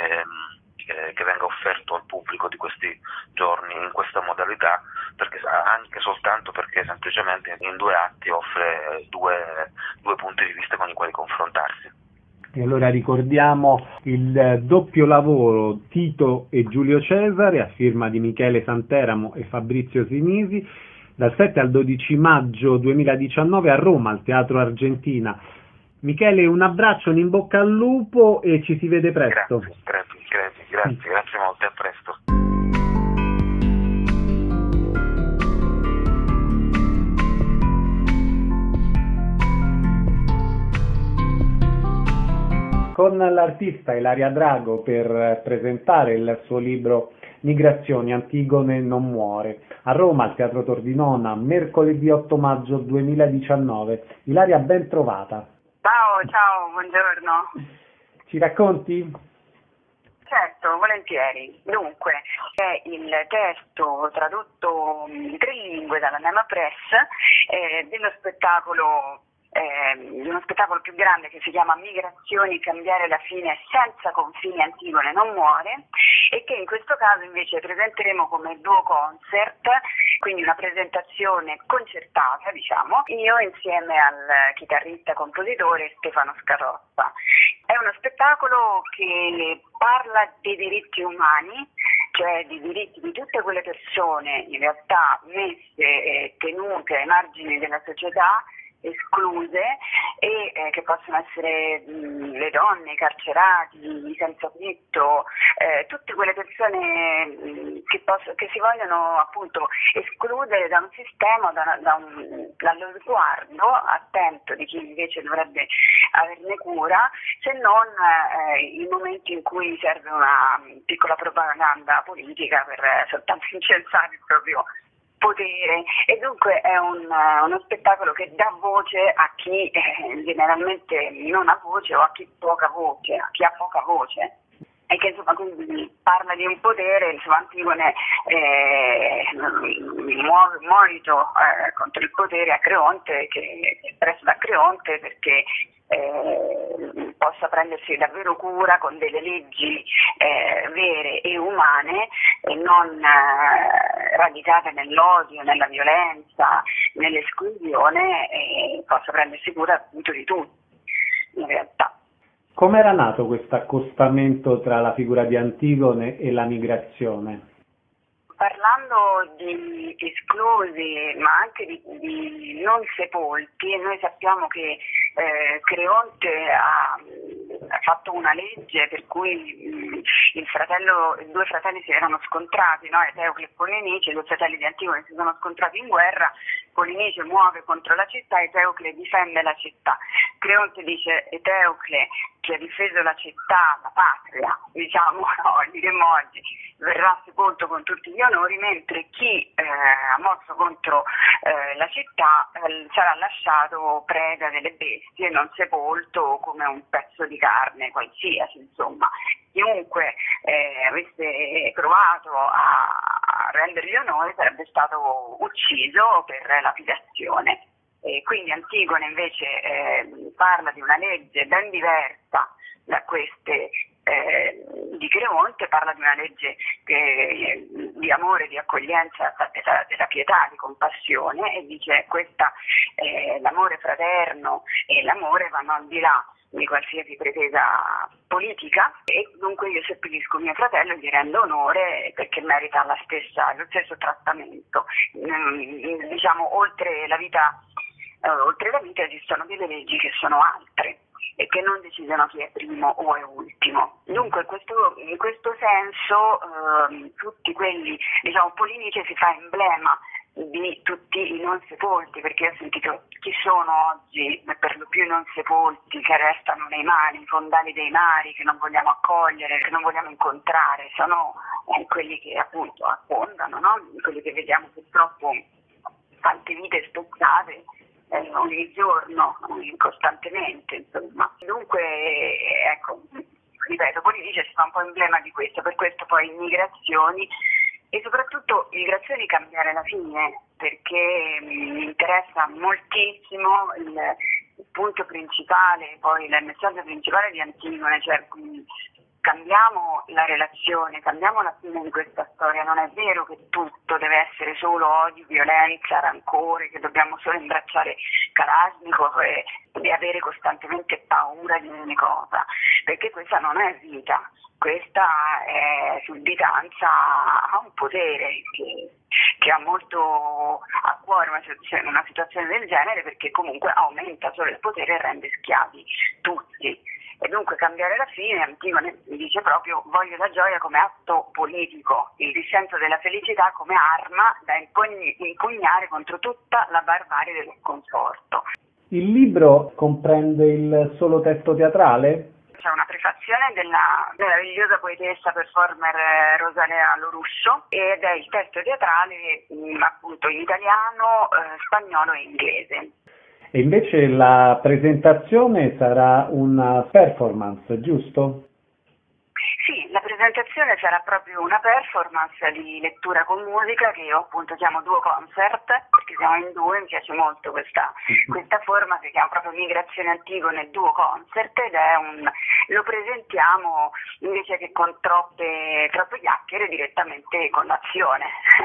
che venga offerto al pubblico di questi giorni in questa modalità, perché anche soltanto perché semplicemente in 2 atti offre due punti di vista con i quali confrontarsi. E allora ricordiamo il doppio lavoro Tito e Giulio Cesare, a firma di Michele Santeramo e Fabrizio Sinisi, dal 7 al 12 maggio 2019 a Roma, al Teatro Argentina. Michele, un abbraccio, un in bocca al lupo, e ci si vede presto. Grazie molte, a presto. Con l'artista Ilaria Drago per presentare il suo libro Migrazioni, Antigone non muore, a Roma al Teatro Tordinona, mercoledì 8 maggio 2019. Ilaria, ben trovata. Ciao, buongiorno. Ci racconti? Certo, volentieri. Dunque, è il testo tradotto in 3 lingue dalla Nema Press dello spettacolo di uno spettacolo più grande che si chiama Migrazioni, cambiare la fine senza confini, Antigone non muore, e che in questo caso invece presenteremo come duo concert, quindi una presentazione concertata, diciamo, io insieme al chitarrista compositore Stefano Scarrozza. È uno spettacolo che parla dei diritti umani, cioè di diritti di tutte quelle persone in realtà messe e tenute ai margini della società, escluse e che possono essere le donne, i carcerati, i senza tetto, tutte quelle persone che si vogliono appunto escludere da un sistema, dallo sguardo attento di chi invece dovrebbe averne cura, se non i momenti in cui serve una piccola propaganda politica per soltanto incensare il proprio potere. E dunque è uno spettacolo che dà voce a chi generalmente non ha voce, o a chi poca voce, a chi ha poca voce, e che insomma quindi parla di un potere. Insomma, Antigone muove monito contro il potere a Creonte, che è preso da Creonte perché possa prendersi davvero cura con delle leggi vere e umane, e non radicate nell'odio, nella violenza, nell'esclusione, e possa prendersi cura appunto di tutti in realtà. Come era nato questo accostamento tra la figura di Antigone e la migrazione? Parlando di esclusi, ma anche di non sepolti, noi sappiamo che Creonte ha fatto una legge per cui due fratelli si erano scontrati, no? Eteocle e Polinice, due fratelli di Antigone si sono scontrati in guerra. Polinice muove contro la città, Eteocle difende la città. Creonte dice: Eteocle, che ha difeso la città, la patria, diciamo, diremmo oggi, verrà sepolto con tutti gli onori, mentre chi ha mosso contro la città sarà lasciato preda delle bestie, non sepolto come un pezzo di carne qualsiasi. Insomma, chiunque avesse provato a rendergli onore sarebbe stato ucciso per lapidazione. E quindi Antigone invece parla di una legge ben diversa da queste di Creonte, parla di una legge di amore, di accoglienza, della pietà, di compassione, e dice l'amore fraterno e l'amore vanno al di là di qualsiasi pretesa politica, e dunque io seppellisco mio fratello e gli rendo onore perché merita lo stesso trattamento. Diciamo, oltre la vita esistono delle leggi che sono altre e che non decidono chi è primo o è ultimo. Dunque in questo senso tutti quelli, diciamo, Polinice si fa emblema di tutti i non sepolti, perché ho sentito chi sono oggi per lo più i non sepolti che restano nei mari, i fondali dei mari, che non vogliamo accogliere, che non vogliamo incontrare, sono quelli che appunto affondano, no? Quelli che vediamo purtroppo tante vite spezzate ogni giorno, costantemente, insomma. Dunque, ecco, ripeto, Polinice si fa un po' emblema di questo, per questo poi migrazioni, e soprattutto migrazioni cambiare la fine, perché mi interessa moltissimo il punto principale, poi il messaggio principale di Antigone, cioè cambiamo la relazione, cambiamo la fine di questa storia. Non è vero che tutto deve essere solo odio, violenza, rancore, che dobbiamo solo imbracciare Kalashnikov e avere costantemente paura di ogni cosa, perché questa non è vita, questa è sudditanza a un potere che ha molto a cuore una situazione del genere, perché comunque aumenta solo il potere e rende schiavi tutti. E dunque cambiare la fine, Antigone dice proprio: voglio la gioia come atto politico, il dissenso della felicità come arma da impugnare contro tutta la barbarie dello sconforto. Il libro comprende il solo testo teatrale? C'è una prefazione della meravigliosa poetessa performer Rosalea Lorusso, ed è il testo teatrale appunto in italiano, spagnolo e inglese. E invece la presentazione sarà una performance, giusto? Sì, la presentazione sarà proprio una performance di lettura con musica, che io appunto chiamo duo concert, perché siamo in due, mi piace molto questa forma, si chiama proprio Migrazione Antigone duo concert, ed lo presentiamo invece che con troppe chiacchiere, direttamente con l'azione.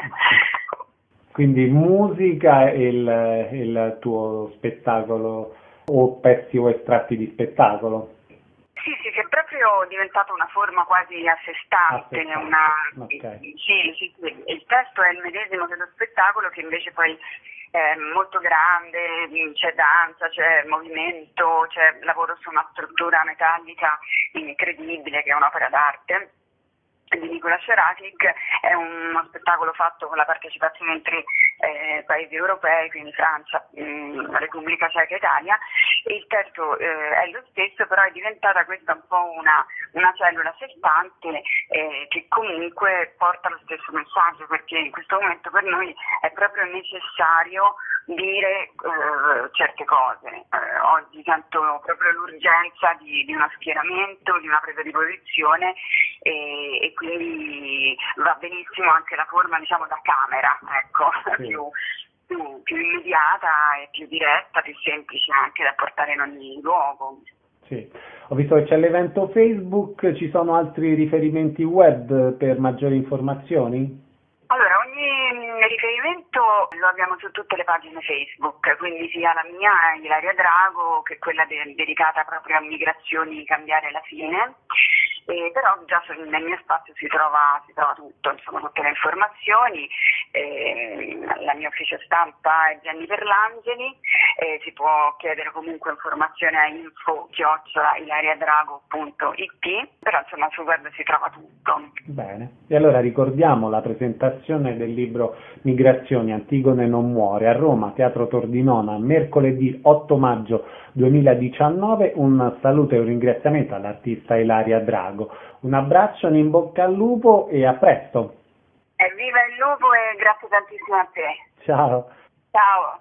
Quindi musica e il tuo spettacolo, o pezzi o estratti di spettacolo? Sì, c'è proprio proprio diventato una forma quasi a sé stante, Okay. Sì, il testo è il medesimo dello spettacolo, che invece poi è molto grande, c'è danza, c'è movimento, c'è lavoro su una struttura metallica incredibile, che è un'opera d'arte di Nicola Šeratic. È uno spettacolo fatto con la partecipazione in 3 paesi europei, quindi Francia, Repubblica Ceca e Italia. Il testo è lo stesso, però è diventata questa un po' una cellula a sé stante che comunque porta lo stesso messaggio, perché in questo momento per noi è proprio necessario dire certe cose. Oggi sento proprio l'urgenza di uno schieramento, di una presa di posizione, e quindi va benissimo anche la forma, diciamo, da camera, ecco, Sì. più immediata e più diretta, più semplice anche da portare in ogni luogo. Sì. Ho visto che c'è l'evento Facebook, ci sono altri riferimenti web per maggiori informazioni? Allora, ogni riferimento lo abbiamo su tutte le pagine Facebook, quindi sia la mia, Ilaria Drago, che quella dedicata proprio a migrazioni, cambiare la fine. Però già nel mio spazio si trova tutto, insomma, tutte le informazioni. La mia ufficio stampa è Gianni Perlangeli, si può chiedere comunque informazione a info@ilariadrago.it, però insomma sul web si trova tutto. Bene, e allora ricordiamo la presentazione del libro Migrazioni, Antigone non muore, a Roma, Teatro Tordinona, mercoledì 8 maggio 2019. Un saluto e un ringraziamento all'artista Ilaria Drago. Un abbraccio, un in bocca al lupo e a presto. Viva il lupo e grazie tantissimo a te. Ciao. Ciao.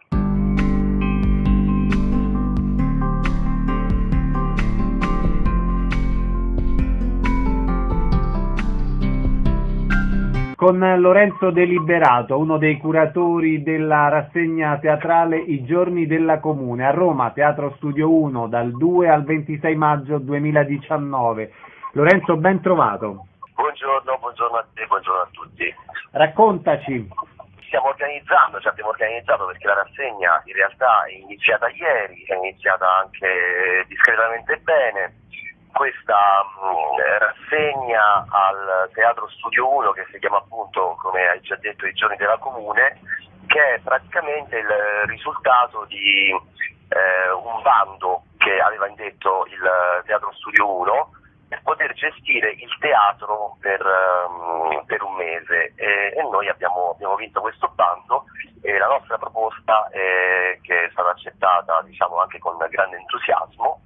Con Lorenzo Deliberato, uno dei curatori della rassegna teatrale I Giorni della Comune, a Roma, Teatro Studio 1, dal 2 al 26 maggio 2019. Lorenzo, ben trovato. Buongiorno a te, buongiorno a tutti. Raccontaci. Ci abbiamo organizzato perché la rassegna in realtà è iniziata ieri, è iniziata anche discretamente bene. Questa rassegna al Teatro Studio 1, che si chiama appunto, come hai già detto, I Giorni della Comune, che è praticamente il risultato di un bando che aveva indetto il Teatro Studio 1 per poter gestire il teatro per un mese, e noi abbiamo vinto questo bando, e la nostra proposta, che è stata accettata, diciamo, anche con grande entusiasmo,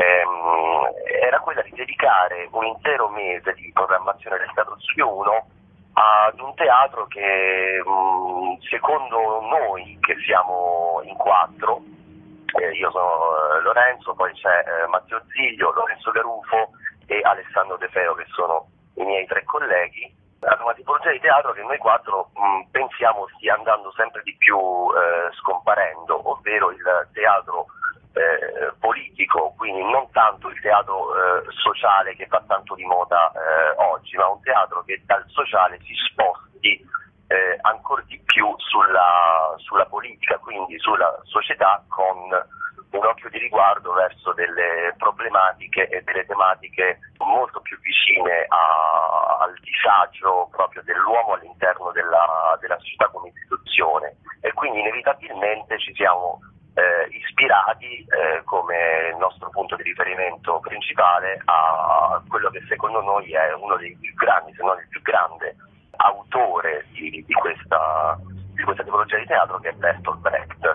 era quella di dedicare un intero mese di programmazione del Teatro Studio 1 ad un teatro che, secondo noi, che siamo in 4, io sono Lorenzo, poi c'è Matteo Ziglio, Lorenzo Garufo e Alessandro De Feo, che sono i miei 3 colleghi, ad una tipologia di teatro che noi 4 pensiamo stia andando sempre di più scomparendo, ovvero il teatro politico, quindi non tanto il teatro sociale, che va tanto di moda oggi, ma un teatro che dal sociale si sposti ancora di più sulla politica, quindi sulla società, con un occhio di riguardo verso delle problematiche e delle tematiche molto più vicine al disagio proprio dell'uomo all'interno della società come istituzione, e quindi inevitabilmente ci siamo ispirati come nostro punto di riferimento principale a quello che secondo noi è uno dei più grandi, se non il più grande autore di questa tipologia di teatro, che è Bertolt Brecht.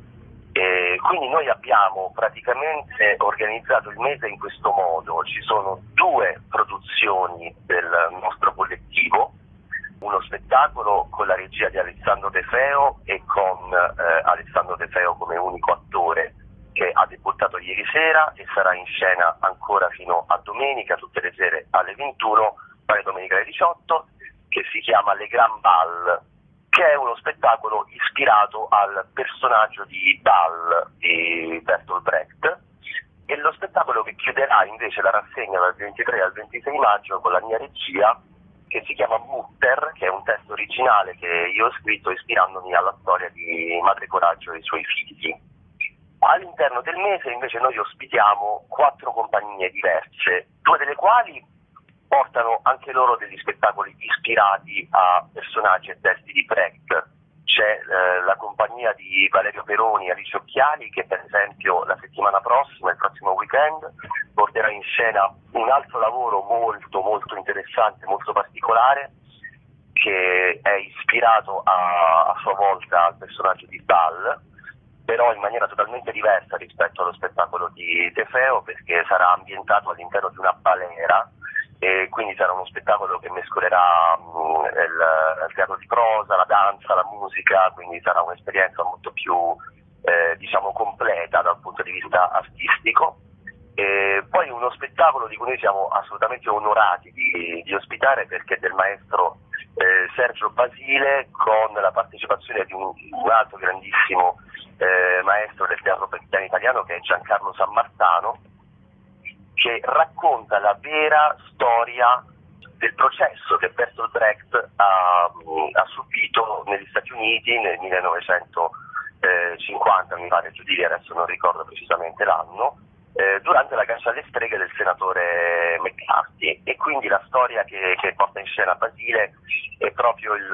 E quindi noi abbiamo praticamente organizzato il mese in questo modo. Ci sono 2 produzioni del nostro collettivo, uno spettacolo con la regia di Alessandro De Feo e con Alessandro De Feo come unico attore, che ha debuttato ieri sera e sarà in scena ancora fino a domenica, tutte le sere alle 21, poi domenica alle 18, che si chiama Le Grand Bal, che è uno spettacolo ispirato al personaggio di Bal di Bertolt Brecht, e lo spettacolo che chiuderà invece la rassegna dal 23 al 26 maggio con la mia regia, che si chiama Mutter, che è un testo originale che io ho scritto ispirandomi alla storia di Madre Coraggio e i suoi figli. All'interno del mese invece noi ospitiamo 4 compagnie diverse, 2 delle quali portano anche loro degli spettacoli ispirati a personaggi e testi di Brecht. C'è la compagnia di Valerio Peroni e Alice Occhiali che per esempio la settimana prossima, il prossimo weekend, porterà in scena un altro lavoro molto molto interessante, molto particolare, che è ispirato a sua volta al personaggio di Tal, però in maniera totalmente diversa rispetto allo spettacolo di Tefeo, perché sarà ambientato all'interno di una balera, e quindi sarà uno spettacolo che mescolerà il teatro di prosa, la danza, la musica, quindi sarà un'esperienza molto più completa dal punto di vista artistico. E poi uno spettacolo di cui noi siamo assolutamente onorati di ospitare, perché è del maestro Sergio Basile, con la partecipazione di un altro grandissimo maestro del teatro brechtiano italiano, che è Giancarlo Sammartano, che racconta la vera storia del processo che Bertolt Brecht ha subito negli Stati Uniti nel 1950, mi pare, giù di lì, adesso non ricordo precisamente l'anno, durante la caccia alle streghe del senatore McCarthy. E quindi la storia che porta in scena Basile è proprio il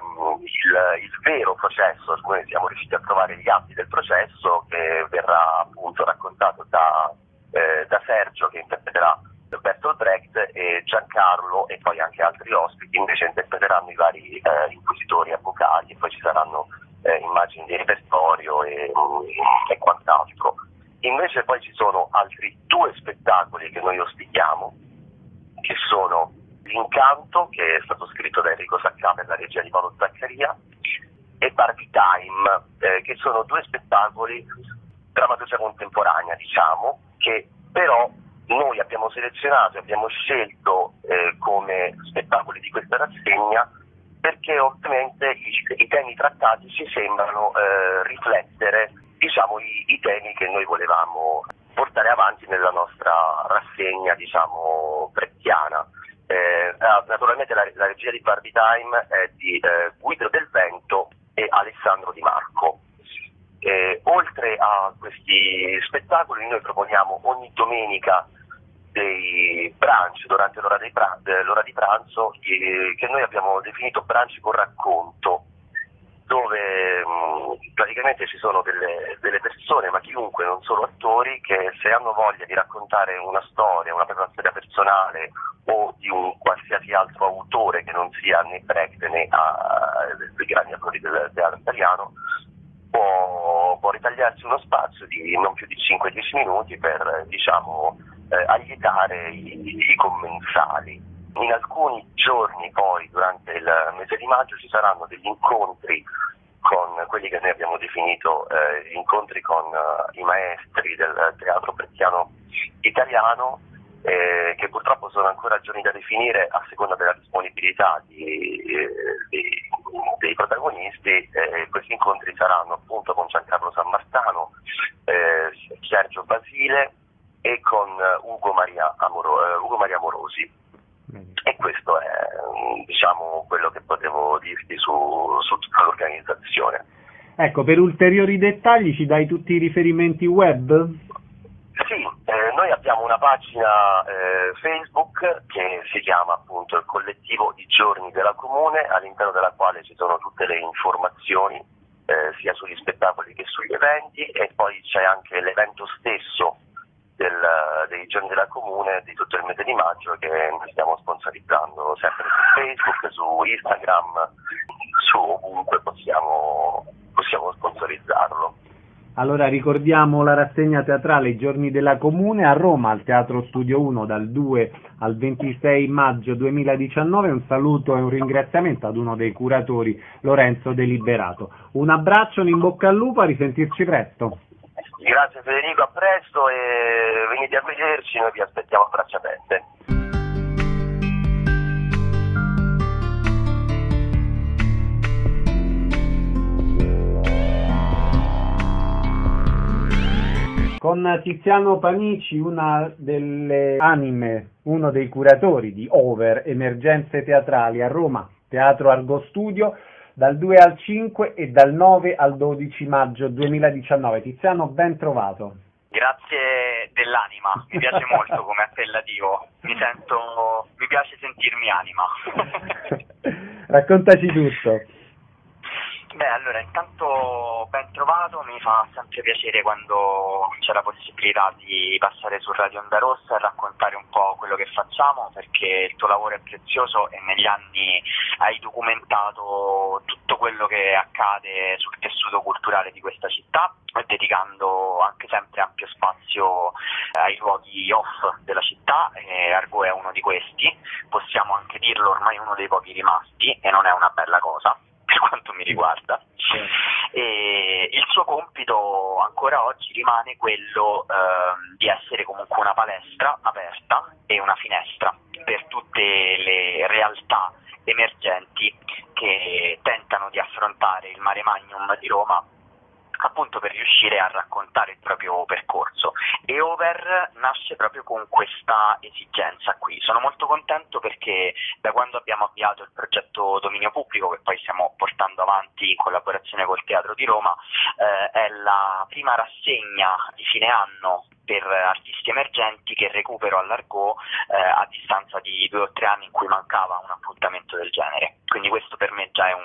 vero processo. Noi siamo riusciti a trovare gli atti del processo, che verrà appunto raccontato da Sergio, che interpreterà Bertolt Brecht, e Giancarlo e poi anche altri ospiti invece interpreteranno i vari inquisitori, avvocati, e poi ci saranno immagini di repertorio e quant'altro. Invece poi ci sono altri 2 spettacoli che noi ospitiamo, che sono L'Incanto, che è stato scritto da Enrico Sacca per la regia di Paolo Zaccaria, e Barbie Time, che sono 2 spettacoli drammaturgia contemporanea, diciamo, che però noi abbiamo selezionato e abbiamo scelto come spettacoli di questa rassegna, perché ovviamente i temi trattati ci sembrano riflettere, diciamo, i temi che noi volevamo portare avanti nella nostra rassegna, diciamo, brechtiana. Naturalmente la regia di Barbie Time è di Guido Del Vento e Alessandro Di Marco. Oltre a questi spettacoli noi proponiamo ogni domenica dei brunch durante l'ora di pranzo, che noi abbiamo definito brunch con racconto, dove praticamente ci sono delle persone, ma chiunque, non solo attori, che se hanno voglia di raccontare una storia, una propria storia personale o di un qualsiasi altro autore che non sia né Brecht né dei grandi autori del teatro italiano, può ritagliarsi uno spazio di non più di 5-10 minuti per, diciamo, aiutare i commensali. In alcuni giorni poi, durante il mese di maggio, ci saranno degli incontri con quelli che noi abbiamo definito incontri con i maestri del teatro brechtiano italiano, che purtroppo sono ancora giorni da definire a seconda della disponibilità dei protagonisti. Questi incontri saranno appunto con Giancarlo Sammartano, Sergio Basile e con Ugo Maria Morosi. E questo è, diciamo, quello che potevo dirti su tutta l'organizzazione. Ecco, per ulteriori dettagli ci dai tutti i riferimenti web? Sì, noi abbiamo una pagina Facebook che si chiama appunto il Collettivo I Giorni della Comune, all'interno della quale ci sono tutte le informazioni sia sugli spettacoli che sugli eventi, e poi c'è anche l'evento stesso dei Giorni della Comune di tutto il mese di maggio, che noi stiamo sponsorizzando sempre su Facebook, su Instagram, su ovunque possiamo sponsorizzarlo. Allora ricordiamo la rassegna teatrale I Giorni della Comune a Roma, al Teatro Studio 1, dal 2 al 26 maggio 2019. Un saluto e un ringraziamento ad uno dei curatori, Lorenzo De Liberato. Un abbraccio, un in bocca al lupo, a risentirci presto. Grazie Federico, a presto, e venite a vederci, noi vi aspettiamo a braccia aperte. Con Tiziano Panici, una delle anime, uno dei curatori di Over, Emergenze Teatrali a Roma, Teatro Argo Studio, dal 2 al 5 e dal 9 al 12 maggio 2019. Tiziano, ben trovato. Grazie dell'anima, mi piace molto come appellativo, mi piace sentirmi anima. Raccontaci tutto. Beh, allora, intanto ben trovato, mi fa sempre piacere quando c'è la possibilità di passare su Radio Onda Rossa e raccontare un po' quello che facciamo, perché il tuo lavoro è prezioso e negli anni hai documentato tutto quello che accade sul tessuto culturale di questa città, dedicando anche sempre ampio spazio ai luoghi off della città, e Argò è uno di questi, possiamo anche dirlo, ormai uno dei pochi rimasti, e non è una bella cosa per quanto mi riguarda. E il suo compito ancora oggi rimane quello di essere comunque una palestra aperta e una finestra per tutte le realtà emergenti che tentano di affrontare il mare magnum di Roma, appunto per riuscire a raccontare il proprio percorso. E Over nasce proprio con questa esigenza qui. Sono molto contento perché da quando abbiamo avviato il progetto Dominio Pubblico, che poi stiamo portando avanti in collaborazione col Teatro di Roma, è la prima rassegna di fine anno per artisti emergenti che recupero all'Argò a distanza di 2 o 3 anni in cui mancava un appuntamento del genere. Quindi questo per me già è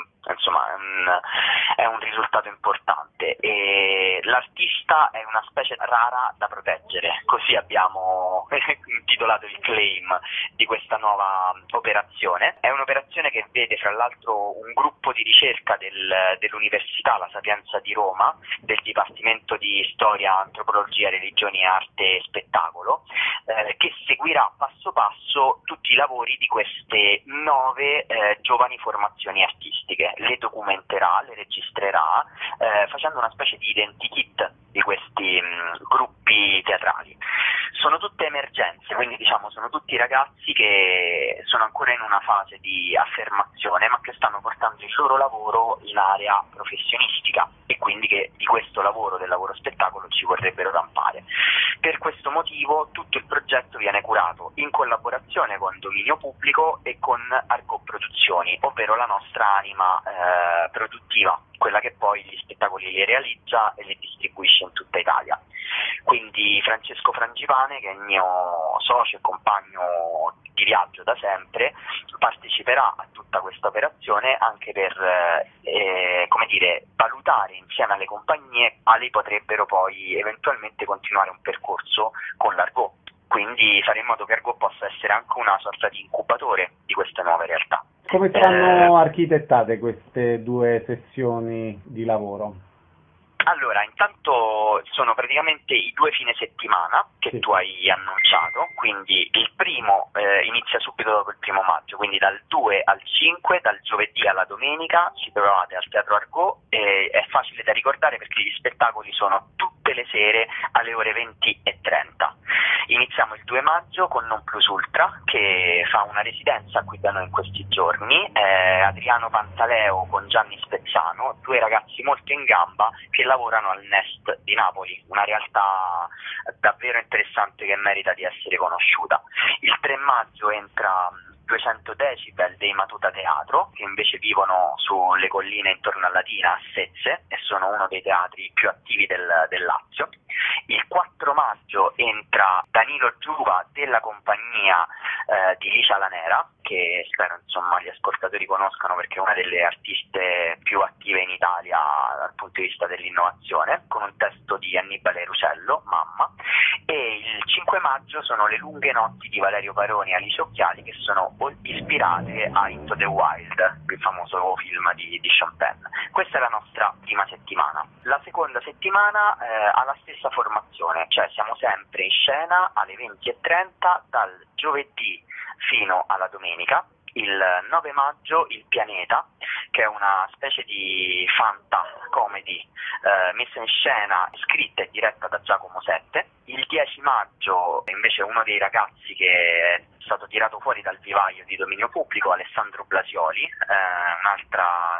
un risultato importante, e l'artista è una specie rara da proteggere, così abbiamo intitolato il claim di questa nuova operazione. È un'operazione che vede fra l'altro un gruppo di ricerca dell'Università La Sapienza di Roma, del Dipartimento di Storia, Antropologia, Religioni, Arte e Spettacolo, che seguirà passo passo tutti i lavori di queste 9 giovani formazioni artistiche, le documenterà, le registrerà, facendo una specie di identikit di questi gruppi teatrali. Sono tutte emergenze, quindi diciamo sono tutti ragazzi che sono ancora in una fase di affermazione, ma che stanno portando il loro lavoro in area professionistica, e quindi che di questo lavoro, del lavoro spettacolo, ci vorrebbero rampare. Per questo motivo tutto il progetto viene curato in collaborazione con Dominio Pubblico e con Argò Produzioni, ovvero la nostra anima produttiva, quella che poi gli spettacoli li realizza e li distribuisce in tutta Italia. Quindi Francesco Frangipane, che è il mio socio e compagno di viaggio da sempre, parteciperà a tutta questa operazione anche per valutare insieme alle compagnie quali potrebbero poi eventualmente continuare un percorso con l'Argò. Quindi fare in modo che Argò possa essere anche una sorta di incubatore di queste nuove realtà. Come saranno architettate queste 2 sessioni di lavoro? Allora, intanto sono praticamente i 2 fine settimana che tu hai annunciato, quindi il primo inizia subito dopo il 1° maggio, quindi dal 2 al 5, dal giovedì alla domenica ci trovate al Teatro Argò, e è facile da ricordare perché gli spettacoli sono tutte le sere alle ore 20:30. Iniziamo il 2 maggio con Non Plus Ultra, che fa una residenza qui da noi in questi giorni, Adriano Pantaleo con Gianni Spezzano, 2 ragazzi molto in gamba che lavorano al Nest di Napoli, una realtà davvero interessante che merita di essere conosciuta. Il 3 maggio entra 200 Decibel dei Matuta Teatro, che invece vivono sulle colline intorno a Latina, a Sezze, e sono uno dei teatri più attivi del Lazio. Il 4 maggio entra Danilo Giuva della compagnia di Licia Lanera, che spero gli ascoltatori conoscano perché è una delle artiste più attive in Italia dal punto di vista dell'innovazione, con un testo di Annibale Rucello, Mamma. E il 5 maggio sono Le lunghe notti di Valerio Paroni e Alice Occhiali, che sono ispirate a Into the Wild, il famoso film di Sean Penn. Questa è la nostra prima settimana. La seconda settimana ha la stessa formazione, cioè siamo sempre in scena alle 20:30 dal giovedì fino alla domenica. Il 9 maggio Il Pianeta, che è una specie di fanta comedy messa in scena, scritta e diretta da Giacomo Sette. Il 10 maggio invece uno dei ragazzi che è stato tirato fuori dal vivaio di Dominio Pubblico, Alessandro Blasioli, un'altra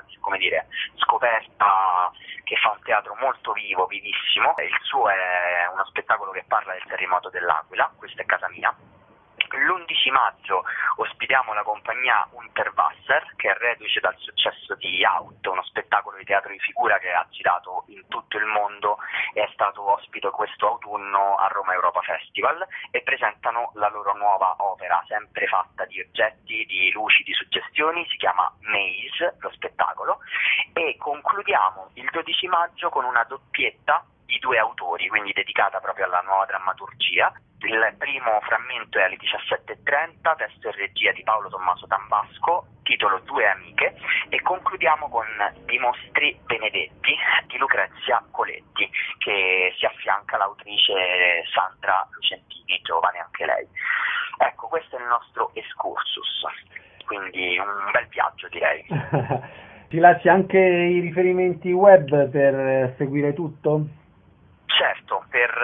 scoperta che fa un teatro molto vivo, vivissimo. Il suo è uno spettacolo che parla del terremoto dell'Aquila, Questa è casa mia. L'11 maggio ospitiamo la compagnia Unterwasser, che è reduce dal successo di Out, uno spettacolo di teatro di figura che ha girato in tutto il mondo e è stato ospite questo autunno a Roma Europa Festival, e presentano la loro nuova opera, sempre fatta di oggetti, di luci, di suggestioni. Si chiama Maze, lo spettacolo, e concludiamo il 12 maggio con una doppietta di 2 autori, quindi dedicata proprio alla nuova drammaturgia. Il primo frammento è alle 17:30, testo e regia di Paolo Tommaso Tambasco, titolo Due amiche, e concludiamo con Dimostri Benedetti di Lucrezia Coletti, che si affianca all'autrice Sandra Lucentini, giovane anche lei. Ecco, questo è il nostro excursus, quindi un bel viaggio, direi. Ci lasci anche i riferimenti web per seguire tutto? Certo, per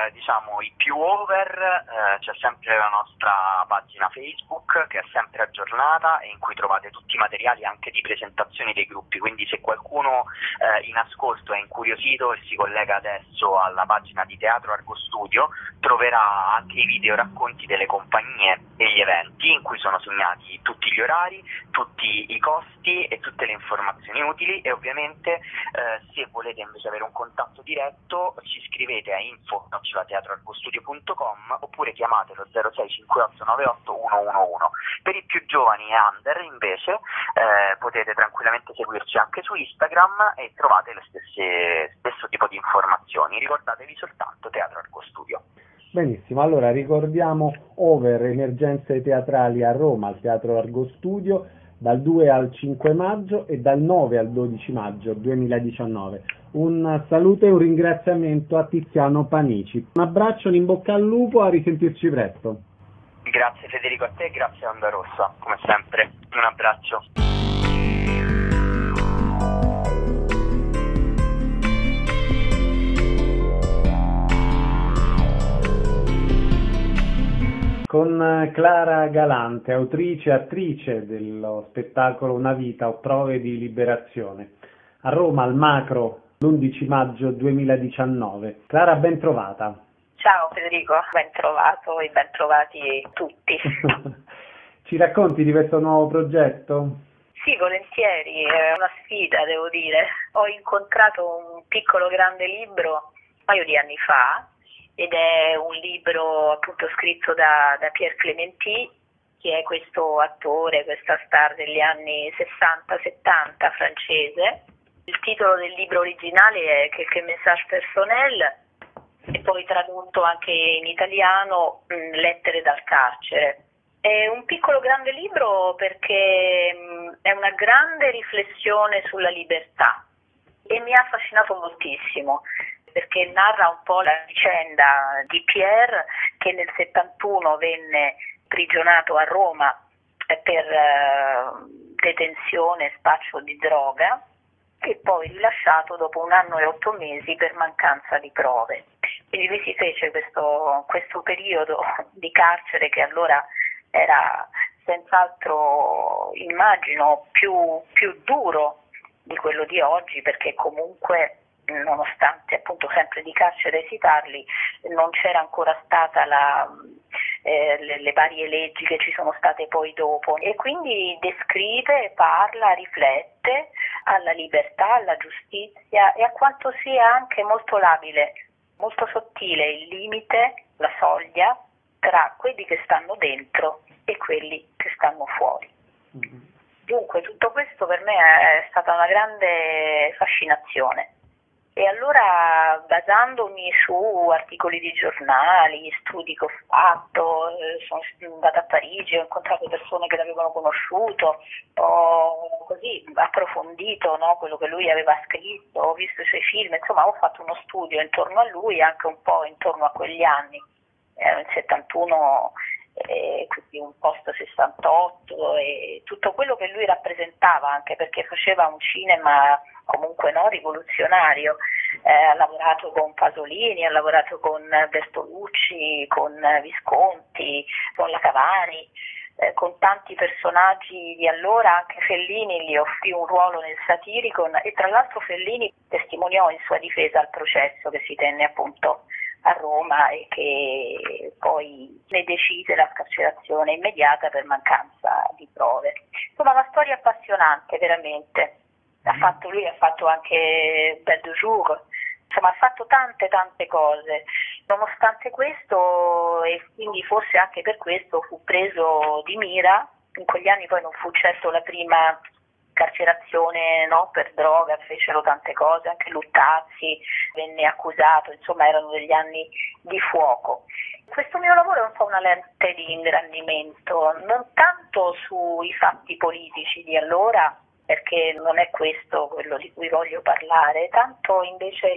i più over c'è sempre la nostra pagina Facebook, che è sempre aggiornata e in cui trovate tutti i materiali anche di presentazioni dei gruppi, quindi se qualcuno in ascolto è incuriosito e si collega adesso alla pagina di Teatro Argo Studio, troverà anche i video racconti delle compagnie e gli eventi, in cui sono segnati tutti gli orari, tutti i costi e tutte le informazioni utili. E ovviamente se volete invece avere un contatto diretto ci scrivete a info@teatroargostudio.com oppure chiamatelo 0658 98 111. Per i più giovani e under invece potete tranquillamente seguirci anche su Instagram e trovate lo stesso tipo di informazioni. Ricordatevi soltanto Teatro Argo Studio. Benissimo, allora ricordiamo Over, emergenze teatrali a Roma al Teatro Argo Studio dal 2 al 5 maggio e dal 9 al 12 maggio 2019. Un saluto e un ringraziamento a Tiziano Panici. Un abbraccio, un in bocca al lupo, a risentirci presto. Grazie Federico, a te e grazie a Onda Rossa, come sempre. Un abbraccio. Con Clara Galante, autrice e attrice dello spettacolo Una vita o prove di liberazione, a Roma al Macro l'11 maggio 2019. Clara, ben trovata. Ciao Federico, ben trovato e ben trovati tutti. Ci racconti di questo nuovo progetto? Sì, volentieri, è una sfida, devo dire. Ho incontrato un piccolo grande libro un paio di anni fa, ed è un libro appunto scritto da Pierre Clémenty, che è questo attore, questa star degli anni 60-70 francese. Il titolo del libro originale è Quelques messages personnels, e poi tradotto anche in italiano Lettere dal carcere. È un piccolo grande libro perché è una grande riflessione sulla libertà e mi ha affascinato moltissimo, perché narra un po' la vicenda di Pierre, che nel 71 venne prigionato a Roma per detenzione e spaccio di droga, e poi rilasciato dopo 1 anno e 8 mesi per mancanza di prove. Quindi lui si fece questo periodo di carcere, che allora era senz'altro, immagino, più duro di quello di oggi, perché comunque, nonostante appunto sempre di carcere si parli, non c'era ancora stata le varie leggi che ci sono state poi dopo, e quindi descrive, parla, riflette alla libertà, alla giustizia e a quanto sia anche molto labile, molto sottile il limite, la soglia tra quelli che stanno dentro e quelli che stanno fuori. Dunque tutto questo per me è stata una grande fascinazione. E allora, basandomi su articoli di giornali, studi che ho fatto, sono andata a Parigi, ho incontrato persone che l'avevano conosciuto, ho così approfondito, no, quello che lui aveva scritto, ho visto i suoi film, insomma ho fatto uno studio intorno a lui, anche un po' intorno a quegli anni. Ero in 71, quindi un post 68, e tutto quello che lui rappresentava, anche perché faceva un cinema comunque rivoluzionario. Ha lavorato con Pasolini, ha lavorato con Bertolucci, con Visconti, con la Cavani, con tanti personaggi di allora. Anche Fellini gli offrì un ruolo nel Satiricon, e tra l'altro Fellini testimoniò in sua difesa al processo che si tenne appunto a Roma e che poi ne decise la scarcerazione immediata per mancanza di prove. Insomma, una storia appassionante veramente. Lui ha fatto anche Belle de Jour, insomma ha fatto tante cose. Nonostante questo, e quindi forse anche per questo, fu preso di mira. In quegli anni poi non fu certo la prima carcerazione, no, per droga, fecero tante cose, anche Luttazzi venne accusato, insomma erano degli anni di fuoco. Questo mio lavoro è un po' una lente di ingrandimento, non tanto sui fatti politici di allora, perché non è questo quello di cui voglio parlare, tanto invece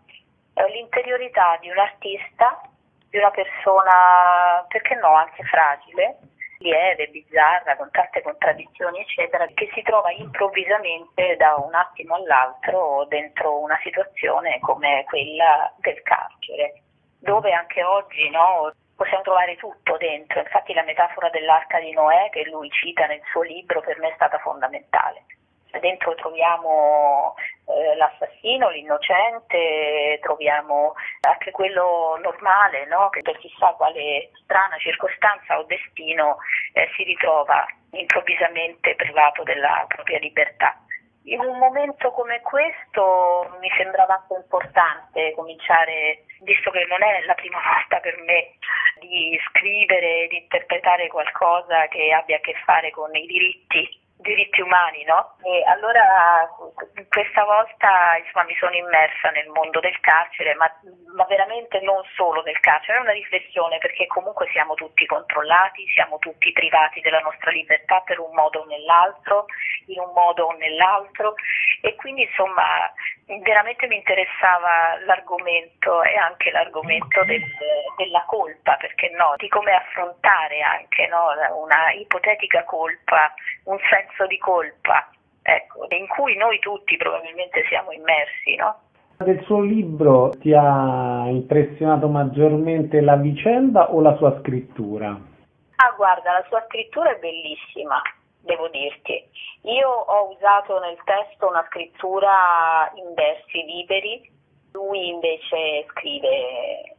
l'interiorità di un artista, di una persona, perché no, anche fragile, lieve, bizzarra, con tante contraddizioni eccetera, che si trova improvvisamente da un attimo all'altro dentro una situazione come quella del carcere, dove anche oggi, no, possiamo trovare tutto dentro. Infatti la metafora dell'arca di Noè che lui cita nel suo libro per me è stata fondamentale. Dentro troviamo l'assassino, l'innocente, troviamo anche quello normale, no? Che per chissà quale strana circostanza o destino si ritrova improvvisamente privato della propria libertà. In un momento come questo mi sembrava anche importante cominciare, visto che non è la prima volta per me di scrivere, di interpretare qualcosa che abbia a che fare con i diritti umani, no? E allora questa volta insomma mi sono immersa nel mondo del carcere, ma veramente non solo del carcere, è una riflessione, perché comunque siamo tutti controllati, siamo tutti privati della nostra libertà per un modo o nell'altro, in un modo o nell'altro, e quindi insomma veramente mi interessava l'argomento e anche l'argomento della colpa, perché no, di come affrontare anche, no, una ipotetica colpa, un senso di colpa, ecco, in cui noi tutti probabilmente siamo immersi, no? Del suo libro ti ha impressionato maggiormente la vicenda o la sua scrittura? Ah, guarda, la sua scrittura è bellissima, devo dirti. Io ho usato nel testo una scrittura in versi liberi, lui invece scrive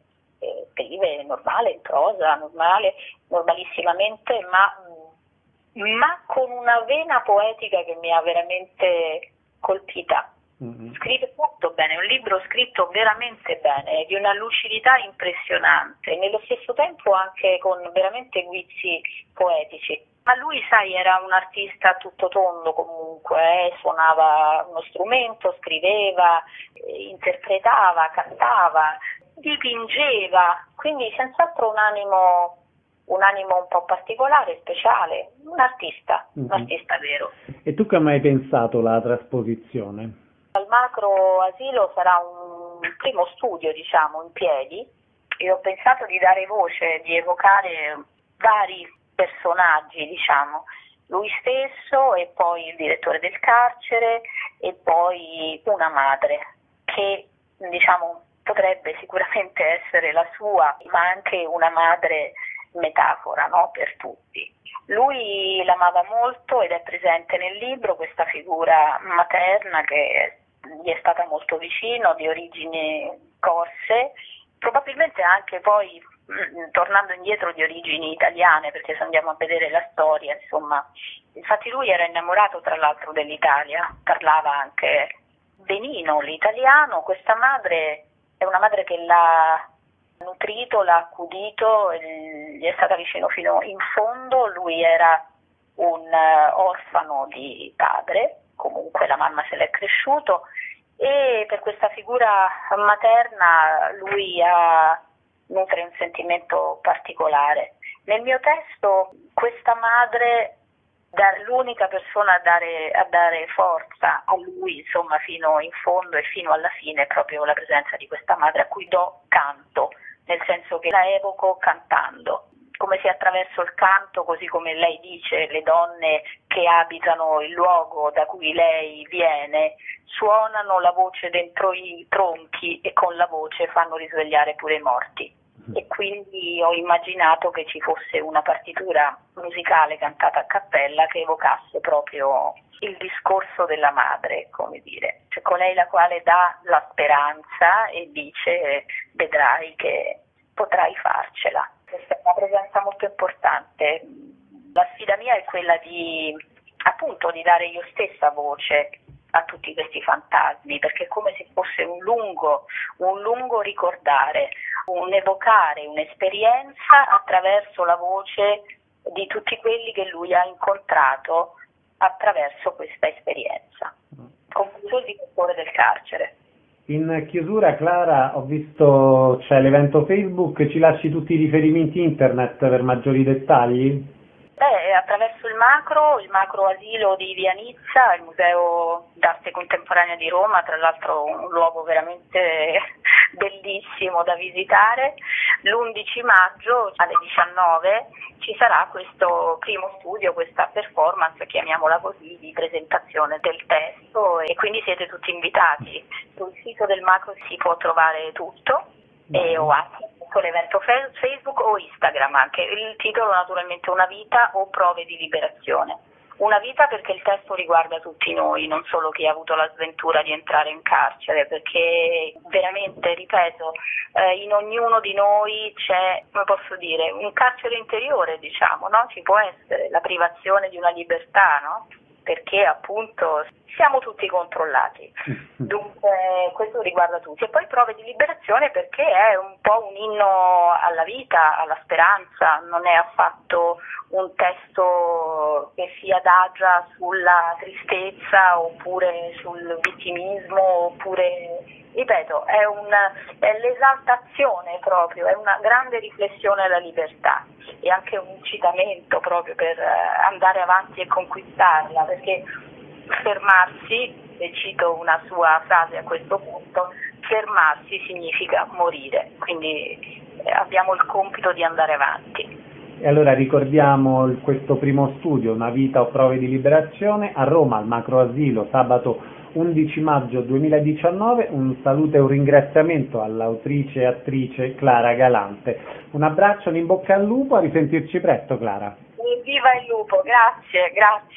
normale, in prosa, normalissimamente, ma con una vena poetica che mi ha veramente colpita. Scrive molto bene, è un libro scritto veramente bene, di una lucidità impressionante, e nello stesso tempo anche con veramente guizzi poetici. Ma lui, sai, era un artista a tutto tondo comunque, suonava uno strumento, scriveva, interpretava, cantava, dipingeva, quindi senz'altro un animo un po' particolare, speciale, un artista vero. E tu che hai mai pensato la trasposizione? Al Macro Asilo sarà un primo studio, diciamo, in piedi, e ho pensato di dare voce, di evocare vari personaggi, diciamo, lui stesso e poi il direttore del carcere e poi una madre che, diciamo, potrebbe sicuramente essere la sua, ma anche una madre metafora, no, per tutti. Lui l'amava molto ed è presente nel libro questa figura materna che gli è stata molto vicino, di origini corse, probabilmente anche poi, tornando indietro, di origini italiane, perché se andiamo a vedere la storia, insomma, infatti lui era innamorato tra l'altro dell'Italia, parlava anche benino l'italiano. Questa madre è una madre che l'ha nutrito, l'ha accudito, gli è stata vicino fino in fondo. Lui era un orfano di padre, comunque la mamma se l'è cresciuto, e per questa figura materna lui nutre un sentimento particolare. Nel mio testo questa madre, l'unica persona a dare forza a lui, insomma, fino in fondo e fino alla fine, è proprio la presenza di questa madre a cui do canto, nel senso che la evoco cantando, come se attraverso il canto, così come lei dice, le donne che abitano il luogo da cui lei viene suonano la voce dentro i tronchi e con la voce fanno risvegliare pure i morti. E quindi ho immaginato che ci fosse una partitura musicale cantata a cappella che evocasse proprio il discorso della madre, come dire, cioè colei la quale dà la speranza e dice vedrai che potrai farcela. Questa è una presenza molto importante. La sfida mia è quella di dare io stessa voce a tutti questi fantasmi, perché è come se fosse un lungo ricordare, un evocare un'esperienza attraverso la voce di tutti quelli che lui ha incontrato attraverso questa esperienza, compreso il direttore del carcere. In chiusura, Clara, ho visto c'è l'evento Facebook, ci lasci tutti i riferimenti internet per maggiori dettagli? Attraverso il macro asilo di Via Nizza, il Museo d'Arte Contemporanea di Roma, tra l'altro un luogo veramente bellissimo da visitare. L'11 maggio alle 19 ci sarà questo primo studio, questa performance, chiamiamola così, di presentazione del testo, e quindi siete tutti invitati. Sul sito del macro si può trovare tutto, o anche con l'evento Facebook o Instagram anche. Il titolo naturalmente Una vita o prove di liberazione. Una vita perché il testo riguarda tutti noi, non solo chi ha avuto la sventura di entrare in carcere, perché veramente, ripeto, in ognuno di noi c'è, come posso dire, un carcere interiore, diciamo, no? Ci può essere la privazione di una libertà, no? Perché appunto siamo tutti controllati, dunque questo riguarda tutti. E poi prove di liberazione perché è un po' un inno alla vita, alla speranza, non è affatto un testo che si adagia sulla tristezza oppure sul vittimismo, oppure, ripeto, è l'esaltazione proprio, è una grande riflessione alla libertà e anche un incitamento proprio per andare avanti e conquistarla, perché fermarsi, e cito una sua frase a questo punto, fermarsi significa morire, quindi abbiamo il compito di andare avanti. E allora ricordiamo questo primo studio, Una vita o prove di liberazione, a Roma, al Macro Asilo, sabato 11 maggio 2019. Un saluto e un ringraziamento all'autrice e attrice Clara Galante. Un abbraccio, un in bocca al lupo, a risentirci presto, Clara. Viva il lupo, grazie.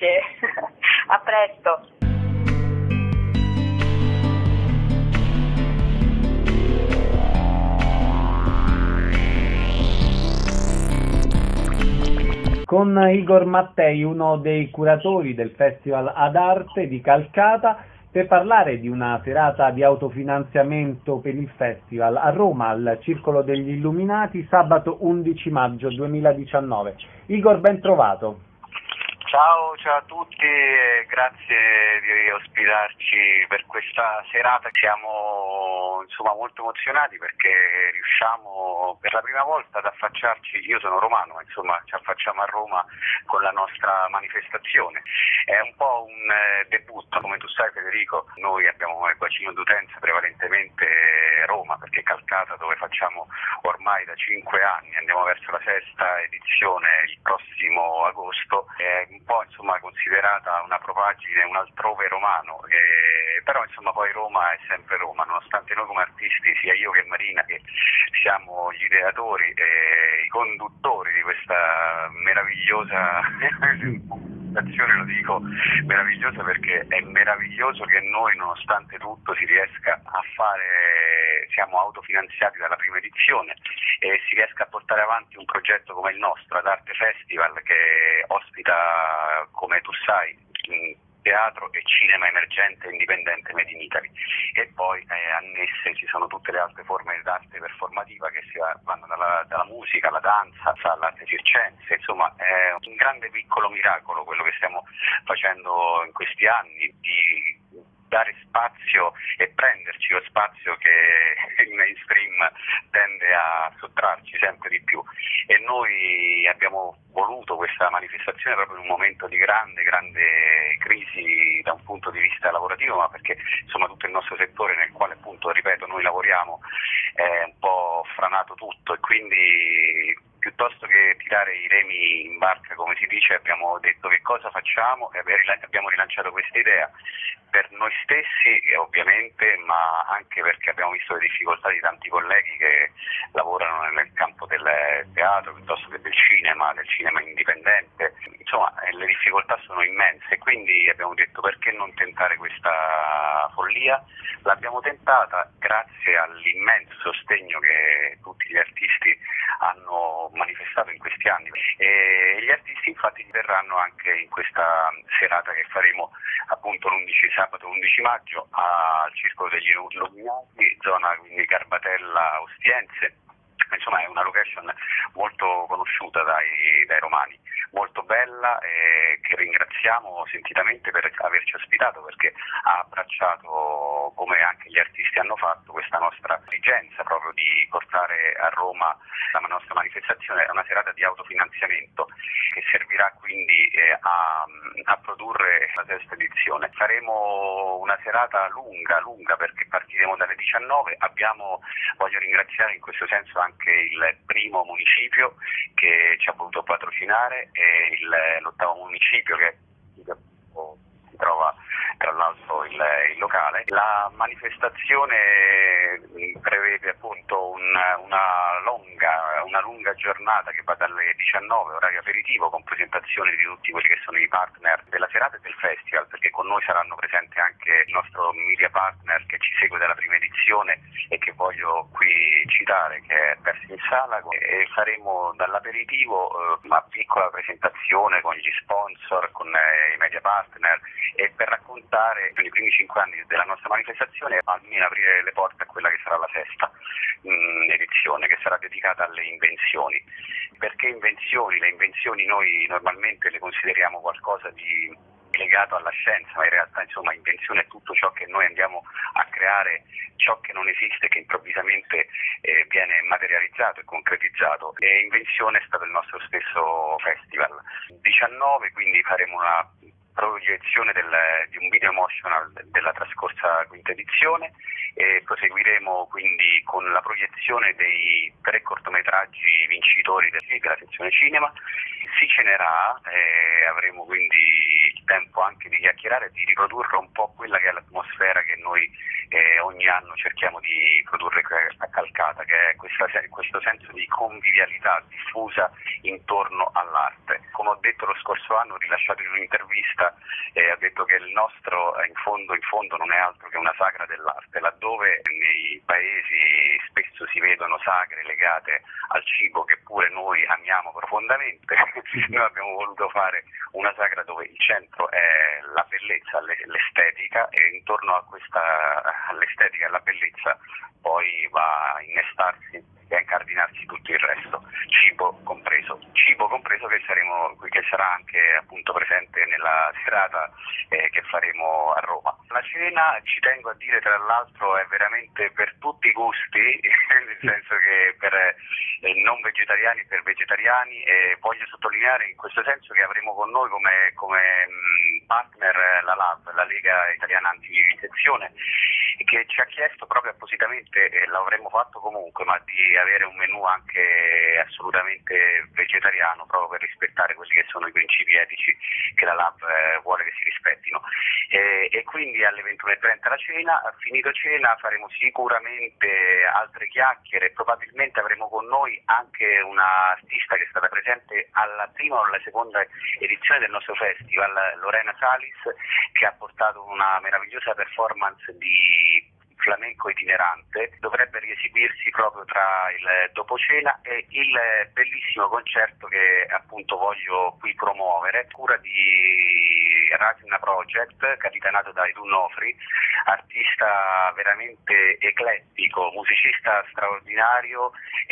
A presto. Con Igor Mattei, uno dei curatori del Festival Ad Arte di Calcata, per parlare di una serata di autofinanziamento per il festival a Roma, al Circolo degli Illuminati, sabato 11 maggio 2019. Igor, ben trovato. Ciao a tutti e grazie di ospitarci per questa serata. Siamo molto emozionati perché riusciamo per la prima volta ad affacciarci, io sono romano, ma ci affacciamo a Roma con la nostra manifestazione. È un po' un debutto, come tu sai Federico, noi abbiamo come bacino d'utenza prevalentemente Roma, perché Calcata, dove facciamo ormai da 5 anni, andiamo verso la 6ª edizione il prossimo agosto, è un po' considerata una propagine, un altrove romano, però poi Roma è sempre Roma, nonostante noi come artisti, sia io che Marina, che siamo gli ideatori e i conduttori di questa meravigliosa lo dico meravigliosa perché è meraviglioso che noi nonostante tutto si riesca a fare, siamo autofinanziati dalla prima edizione e si riesca a portare avanti un progetto come il nostro, Ad Arte Festival, che ospita, come tu sai, teatro e cinema emergente e indipendente made in Italy, e poi annesse ci sono tutte le altre forme d'arte performativa che vanno dalla musica alla danza all'arte circense. È un grande piccolo miracolo quello che stiamo facendo in questi anni, di dare spazio e prenderci lo spazio che il mainstream tende a sottrarci sempre di più, e noi abbiamo voluto questa manifestazione proprio in un momento di grande crisi da un punto di vista lavorativo, ma perché tutto il nostro settore nel quale appunto, ripeto, noi lavoriamo è un po' franato tutto, e quindi piuttosto che tirare i remi in barca, come si dice, abbiamo detto che cosa facciamo e abbiamo rilanciato questa idea per noi stessi ovviamente, ma anche perché abbiamo visto le difficoltà di tanti colleghi che lavorano nel campo del teatro piuttosto che del cinema indipendente. Insomma, le difficoltà sono immense e quindi abbiamo detto perché non tentare questa follia. L'abbiamo tentata grazie all'immenso sostegno che tutti gli artisti hanno manifestato in questi anni e gli artisti infatti verranno anche in questa serata che faremo appunto sabato 11 maggio al Circolo degli Illuminati, zona quindi Garbatella Ostiense. Insomma è una location molto conosciuta dai romani, molto bella e che ringraziamo sentitamente per averci ospitato, perché ha abbracciato, come anche gli artisti hanno fatto, questa nostra esigenza proprio di portare a Roma la nostra manifestazione. È una serata di autofinanziamento che servirà quindi a produrre la sesta edizione. Faremo una serata lunga perché partiremo dalle 19. Voglio ringraziare in questo senso anche il primo municipio che ci ha voluto patrocinare e l'ottavo municipio che si trova tra l'altro il locale. La manifestazione prevede appunto una lunga giornata che va dalle 19, orario aperitivo, con presentazioni di tutti quelli che sono i partner della serata e del festival, perché con noi saranno presenti anche il nostro media partner che ci segue dalla prima edizione e che voglio qui citare, che è Persi in Sala, e faremo dall'aperitivo una piccola presentazione con gli sponsor, con i media partner, e per raccontare i primi 5 anni della nostra manifestazione, almeno aprire le porte a quella che sarà la sesta edizione, che sarà dedicata alle invenzioni. Perché invenzioni? Le invenzioni noi normalmente le consideriamo qualcosa di legato alla scienza, ma in realtà insomma invenzione è tutto ciò che noi andiamo a creare, ciò che non esiste, che improvvisamente viene materializzato e concretizzato, e invenzione è stato il nostro stesso festival. 19, quindi faremo una proiezione di un video emotional della trascorsa quinta edizione e proseguiremo quindi con la proiezione dei 3 cortometraggi vincitori della sezione cinema. Si cenerà e avremo quindi il tempo anche di chiacchierare e di riprodurre un po' quella che è l'atmosfera che noi ogni anno cerchiamo di produrre a Calcata, che è questo senso di convivialità diffusa intorno all'arte. Come ho detto lo scorso anno, rilasciato in un'intervista, ho detto che il nostro in fondo non è altro che una sagra dell'arte, laddove nei paesi spesso si vedono sagre legate al cibo che pure noi amiamo profondamente. Noi abbiamo voluto fare una sagra dove il centro è la bellezza, l'estetica, e intorno all'estetica e alla bellezza poi va a innestarsi e a incardinarsi tutto il resto, cibo compreso che sarà anche appunto presente nella serata che faremo a Roma. La cena, ci tengo a dire tra l'altro, è veramente per tutti i gusti, nel senso che per non vegetariani e per vegetariani, e voglio sottolineare in questo senso che avremo con noi come partner la LAV, la Lega Italiana Antivivisezione, che ci ha chiesto proprio appositamente, e l'avremmo fatto comunque, ma di avere un menù anche assolutamente vegetariano, proprio per rispettare quelli che sono i principi etici che la LAV vuole che si rispettino. E quindi alle 21:30 la cena. Finito cena faremo sicuramente altre chiacchiere, probabilmente avremo con noi anche una artista che è stata presente alla prima o alla seconda edizione del nostro festival, Lorena Salis, che ha portato una meravigliosa performance di flamenco itinerante. Dovrebbe riesibirsi proprio tra il dopocena e il bellissimo concerto che appunto voglio qui promuovere, cura di Rasina Project, capitanato da Edu Nofri, artista veramente eclettico, musicista straordinario,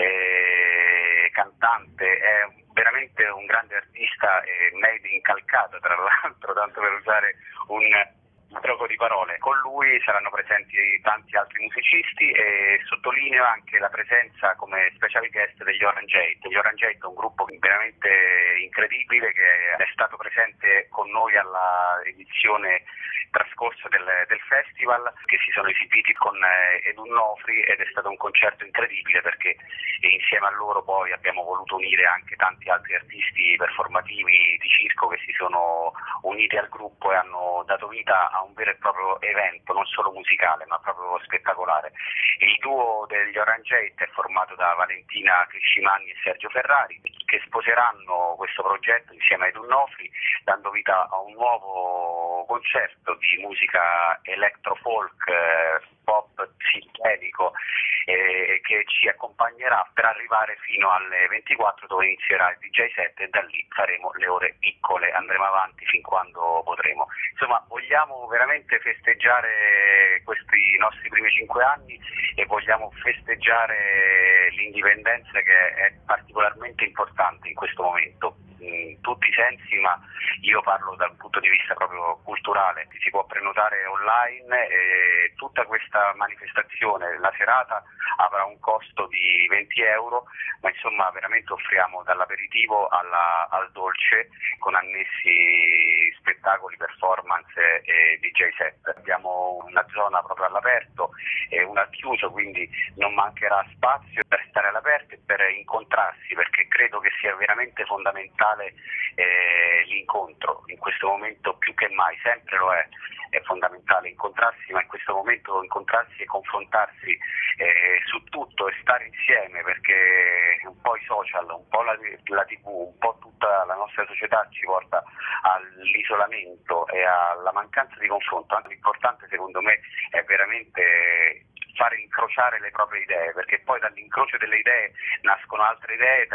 cantante, è veramente un grande artista, made in Calcata tra l'altro, tanto per usare un gioco di parole. Con lui saranno presenti tanti altri musicisti e sottolineo anche la presenza come special guest degli Orange 8. Gli Orange 8 è un gruppo veramente incredibile che è stato presente con noi alla edizione trascorsa del festival, che si sono esibiti con Edu Nofri, ed è stato un concerto incredibile perché insieme a loro poi abbiamo voluto unire anche tanti altri artisti performativi di circo che si sono uniti al gruppo e hanno dato vita a un vero e proprio evento, non solo musicale ma proprio spettacolare. Il duo degli Orange Eight è formato da Valentina Criscimanni e Sergio Ferrari, che sposeranno questo progetto insieme ai Donnofri, dando vita a un nuovo concerto di musica electro-folk, pop psichedelico, che ci accompagnerà per arrivare fino alle 24, dove inizierà il DJ set, e da lì faremo le ore piccole, andremo avanti fin quando potremo. Insomma, vogliamo veramente festeggiare questi nostri primi 5 anni e vogliamo festeggiare l'indipendenza, che è particolarmente importante in questo momento in tutti i sensi, ma io parlo dal punto di vista proprio culturale. Si può prenotare online e tutta questa manifestazione, la serata, avrà un costo di 20 euro, ma insomma veramente offriamo dall'aperitivo al dolce, con annessi spettacoli, performance e DJ set. Abbiamo una zona proprio all'aperto e una al chiuso, quindi non mancherà spazio per stare all'aperto e per incontrarsi, perché credo che sia veramente fondamentale l'incontro. In questo momento più che mai, sempre lo è fondamentale incontrarsi, ma in questo momento incontrarsi e confrontarsi su tutto e stare insieme, perché un po' i social, un po' la TV, un po' tutta la nostra società ci porta all'isolamento e alla mancanza di confronto. L'importante secondo me è veramente fare incrociare le proprie idee, perché poi dall'incrocio delle idee nascono altre idee.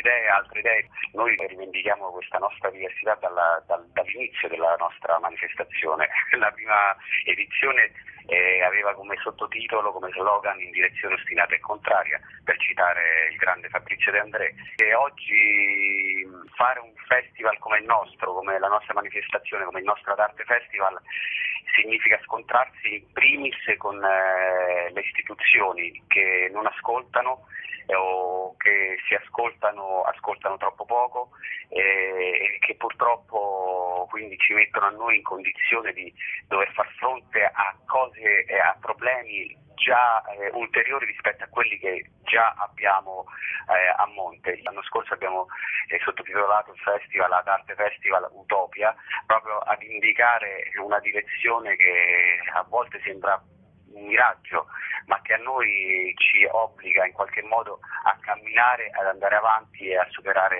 Noi rivendichiamo questa nostra diversità dall'inizio della nostra manifestazione. La prima edizione aveva come sottotitolo, come slogan, in direzione ostinata e contraria, per citare il grande Fabrizio De André. E oggi fare un festival come il nostro, come la nostra manifestazione, come il nostro Ad Arte Festival, significa scontrarsi in primis con le istituzioni che non ascoltano o che si ascoltano troppo poco e che purtroppo quindi ci mettono a noi in condizione di dover far fronte a cose e a problemi già ulteriori rispetto a quelli che già abbiamo a monte. L'anno scorso abbiamo sottotitolato il festival Ad Arte Festival Utopia, proprio ad indicare una direzione che a volte sembra un miraggio, ma che a noi ci obbliga in qualche modo a camminare, ad andare avanti e a superare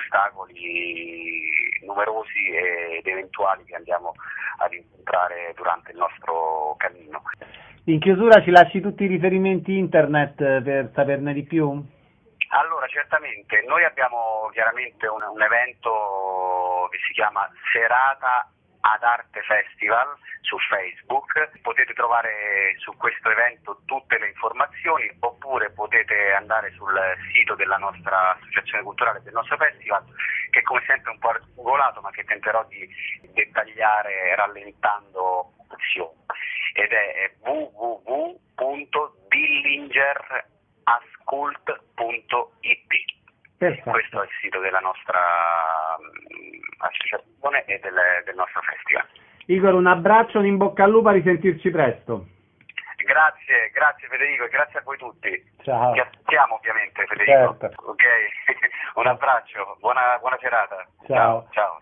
ostacoli numerosi ed eventuali che andiamo ad incontrare durante il nostro cammino. In chiusura ci lasci tutti i riferimenti internet per saperne di più? Allora, certamente, noi abbiamo chiaramente un evento che si chiama Serata Ad Arte Festival su Facebook. Potete trovare su questo evento tutte le informazioni, oppure potete andare sul sito della nostra associazione culturale, del nostro festival, che come sempre è un po' articolato, ma che tenterò di dettagliare rallentando l'azione, ed è www.dillingerascult.it. Perfetto. Questo è il sito della nostra associazione e del nostro festival. Igor, un abbraccio, un in bocca al lupo, a risentirci presto. Grazie Federico e grazie a voi tutti. Ciao. Ti aspettiamo ovviamente, Federico. Certo. Ok, un abbraccio, buona serata. Ciao. Ciao.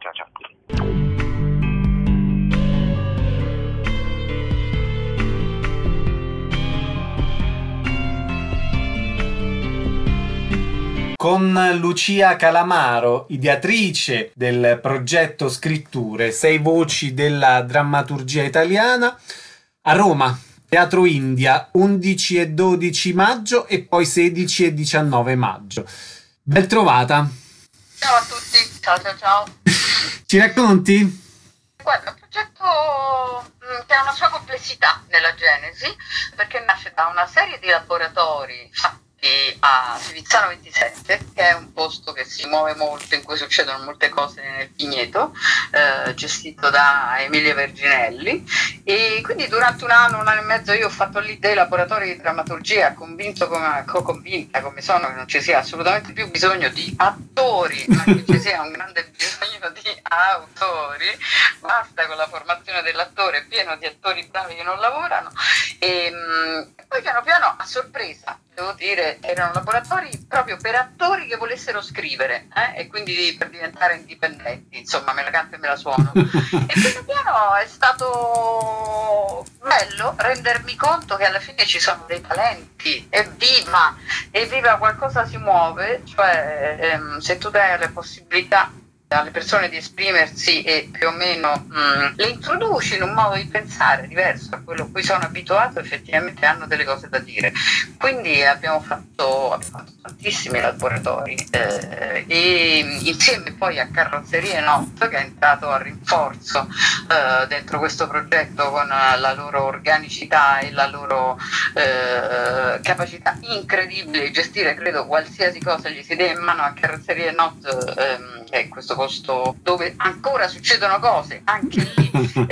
Con Lucia Calamaro, ideatrice del progetto Scritture, 6 voci della drammaturgia italiana, a Roma, Teatro India, 11 e 12 maggio e poi 16 e 19 maggio. Ben trovata. Ciao a tutti, ciao. Ci racconti? Guarda, è un progetto che ha una sua complessità nella genesi, perché nasce da una serie di laboratori fatti a Fivizzano 27, che è un posto che si muove molto, in cui succedono molte cose nel vigneto, gestito da Emilia Verginelli, e quindi durante un anno e mezzo io ho fatto lì dei laboratori di drammaturgia, convinta come sono che non ci sia assolutamente più bisogno di attori, ma che ci sia un grande bisogno di autori. Basta con la formazione dell'attore, pieno di attori bravi che non lavorano. E poi poi piano piano, a sorpresa, devo dire, erano laboratori proprio per attori che volessero scrivere, e quindi per diventare indipendenti, insomma, me la canto e me la suono. E piano piano è stato bello rendermi conto che alla fine ci sono dei talenti, evviva, qualcosa si muove, cioè se tu dai le possibilità alle persone di esprimersi e più o meno le introduci in un modo di pensare diverso da quello a cui sono abituato, effettivamente hanno delle cose da dire. Quindi abbiamo fatto tantissimi laboratori e insieme poi a Carrozzerie Not, che è entrato a rinforzo dentro questo progetto con la loro organicità e la loro capacità incredibile di gestire, credo, qualsiasi cosa gli si dia in mano. A Carrozzerie Not è questo posto dove ancora succedono cose, anche lì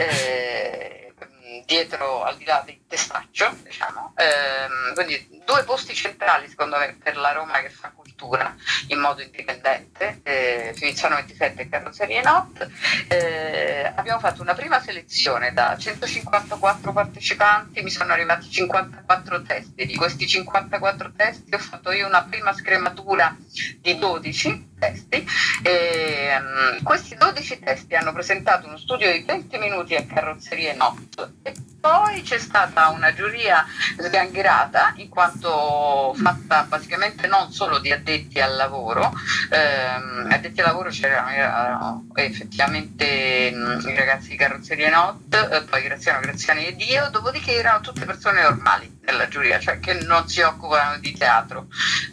dietro, al di là del testaccio, diciamo. Quindi 2 posti centrali secondo me per la Roma che fa cultura in modo indipendente, Fivizzano 27 e Carrozzerie Not. Abbiamo fatto una prima selezione da 154 partecipanti, mi sono arrivati 54 testi. Di questi 54 testi ho fatto io una prima scrematura di 12 testi. Questi 12 testi hanno presentato uno studio di 20 minuti a Carrozzerie Not e poi c'è stata una giuria sgangherata, in quanto fatta basicamente non solo di addetti al lavoro. Addetti al lavoro c'erano effettivamente i ragazzi di Carrozzerie Not, poi Graziani ed io, dopodiché erano tutte persone normali nella giuria, cioè che non si occupano di teatro.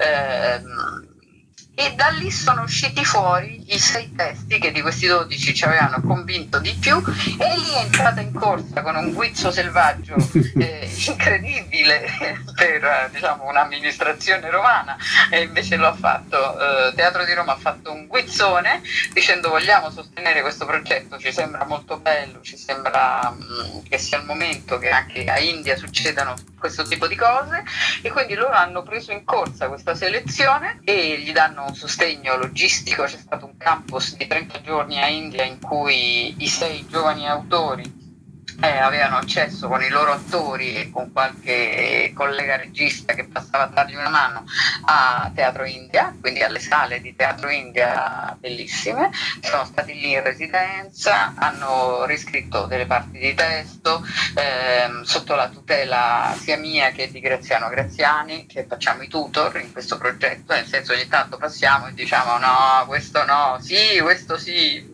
E da lì sono usciti fuori i 6 testi che di questi 12 ci avevano convinto di più, e lì è entrata in corsa con un guizzo selvaggio incredibile per, diciamo, un'amministrazione romana, e invece lo ha fatto. Teatro di Roma ha fatto un guizzone dicendo: vogliamo sostenere questo progetto, ci sembra molto bello, ci sembra che sia il momento che anche a India succedano questo tipo di cose, e quindi loro hanno preso in corsa questa selezione e gli danno un sostegno logistico. C'è stato un campus di 30 giorni a India in cui i 6 giovani autori avevano accesso con i loro attori e con qualche collega regista che passava a dargli una mano a Teatro India, quindi alle sale di Teatro India bellissime. Sono stati lì in residenza, hanno riscritto delle parti di testo sotto la tutela sia mia che di Graziano Graziani, che facciamo i tutor in questo progetto, nel senso ogni tanto passiamo e diciamo no, questo no, sì, questo sì,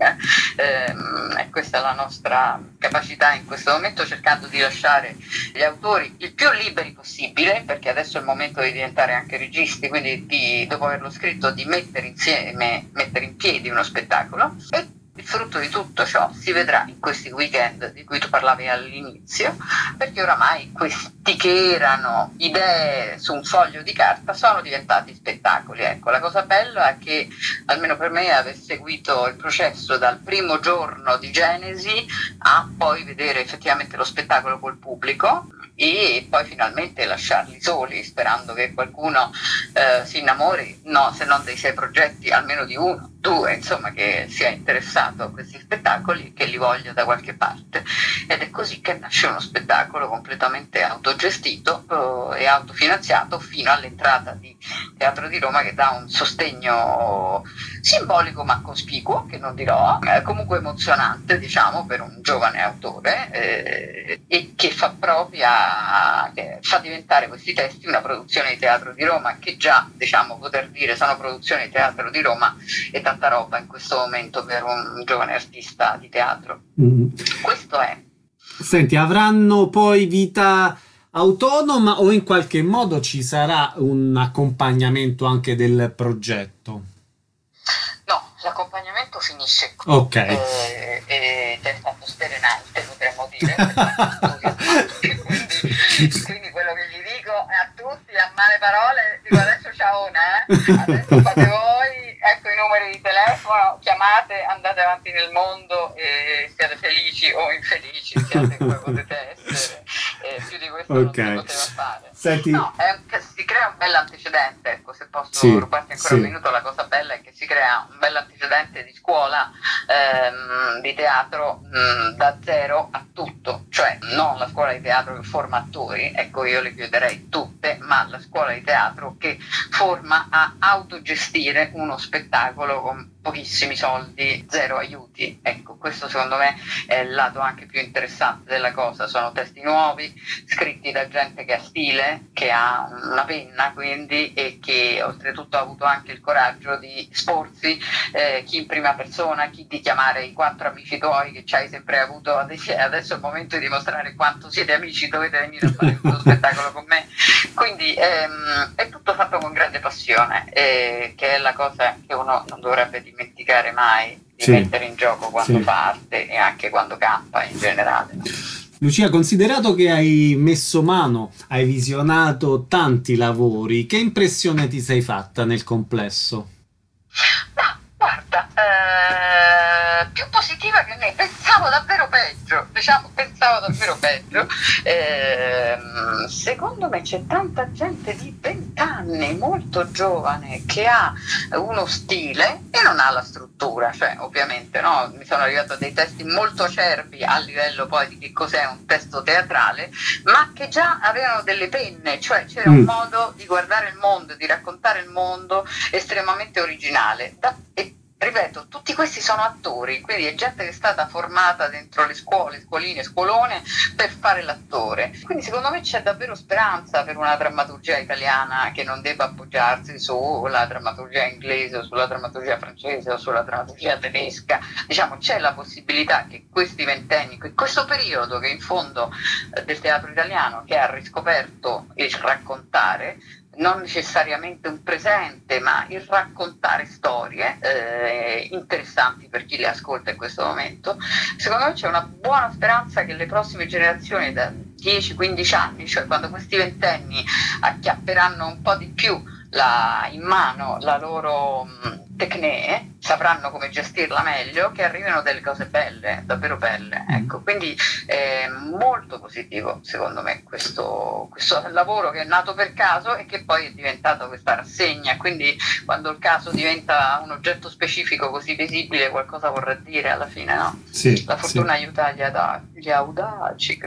e questa è la nostra capacità in questo momento, cercando di lasciare gli autori il più liberi possibile, perché adesso è il momento di diventare anche registi, quindi dopo averlo scritto di mettere in piedi uno spettacolo. E il frutto di tutto ciò si vedrà in questi weekend di cui tu parlavi all'inizio, perché oramai questi che erano idee su un foglio di carta sono diventati spettacoli. Ecco, la cosa bella è che, almeno per me, aver seguito il processo dal primo giorno di genesi a poi vedere effettivamente lo spettacolo col pubblico e poi finalmente lasciarli soli, sperando che qualcuno si innamori, no, se non dei 6 progetti, almeno di 1, 2, insomma, che sia interessato a questi spettacoli e che li voglia da qualche parte. Ed è così che nasce uno spettacolo completamente autogestito e autofinanziato, fino all'entrata di Teatro di Roma, che dà un sostegno simbolico ma cospicuo, che non dirò, comunque emozionante, diciamo, per un giovane autore, e che fa diventare questi testi una produzione di Teatro di Roma, che già, diciamo, poter dire sono produzioni di Teatro di Roma e tanta roba in questo momento per un giovane artista di teatro. Questo è. Senti, avranno poi vita autonoma o in qualche modo ci sarà un accompagnamento anche del progetto? No, l'accompagnamento finisce qui. Ok. Ed è stato serenante, potremmo dire. quindi quello che gli dico a tutti, a male parole, dico adesso ciaona, adesso fate voi, ecco i numeri di telefono, chiamate, andate avanti nel mondo e siate felici o infelici, siate come potete essere, più di questo non si poteva fare. Senti. No, si crea un bel antecedente, ecco, se posso rubarti ancora un minuto, la cosa bella è che si crea un bel antecedente di scuola di teatro da zero a tutto, cioè non la scuola di teatro che forma attori, ecco io le chiuderei tutte, ma la scuola di teatro che forma a autogestire uno spettacolo con pochissimi soldi, zero aiuti. Ecco, questo secondo me è il lato anche più interessante della cosa. Sono testi nuovi, scritti da gente che ha stile, che ha una penna quindi, e che oltretutto ha avuto anche il coraggio di sporsi, chi in prima persona, chi di chiamare i 4 amici tuoi che ci hai sempre avuto, adesso è il momento di dimostrare quanto siete amici, dovete venire a fare questo spettacolo con me. Quindi è tutto fatto con grande passione, che è la cosa che uno non dovrebbe dimenticare mai, di mettere in gioco quando fa arte e anche quando campa in generale. Lucia, considerato che hai messo mano, hai visionato tanti lavori, che impressione ti sei fatta nel complesso? Guarda, più positiva che ne pensavo davvero peggio, secondo me c'è tanta gente di 20 anni, molto giovane, che ha uno stile e non ha la struttura, cioè ovviamente no, mi sono arrivato a dei testi molto acerbi a livello poi di che cos'è un testo teatrale, ma che già avevano delle penne, cioè c'era un modo di guardare il mondo, di raccontare il mondo estremamente originale. E ripeto, tutti questi sono attori, quindi è gente che è stata formata dentro le scuole, scuoline, scuolone per fare l'attore. Quindi secondo me c'è davvero speranza per una drammaturgia italiana che non debba appoggiarsi sulla drammaturgia inglese o sulla drammaturgia francese o sulla drammaturgia tedesca. Diciamo, c'è la possibilità che questi ventenni, questo periodo che in fondo del teatro italiano, che ha riscoperto il raccontare, non necessariamente un presente, ma il raccontare storie interessanti per chi le ascolta in questo momento. Secondo me c'è una buona speranza che le prossime generazioni da 10-15 anni, cioè quando questi ventenni acchiapperanno un po' di più in mano la loro tecnee, sapranno come gestirla meglio, che arrivino delle cose belle, davvero belle. Ecco, quindi è molto positivo secondo me questo lavoro che è nato per caso e che poi è diventato questa rassegna. Quindi quando il caso diventa un oggetto specifico così visibile, qualcosa vorrà dire alla fine, no? Sì, la fortuna aiuta gli audaci.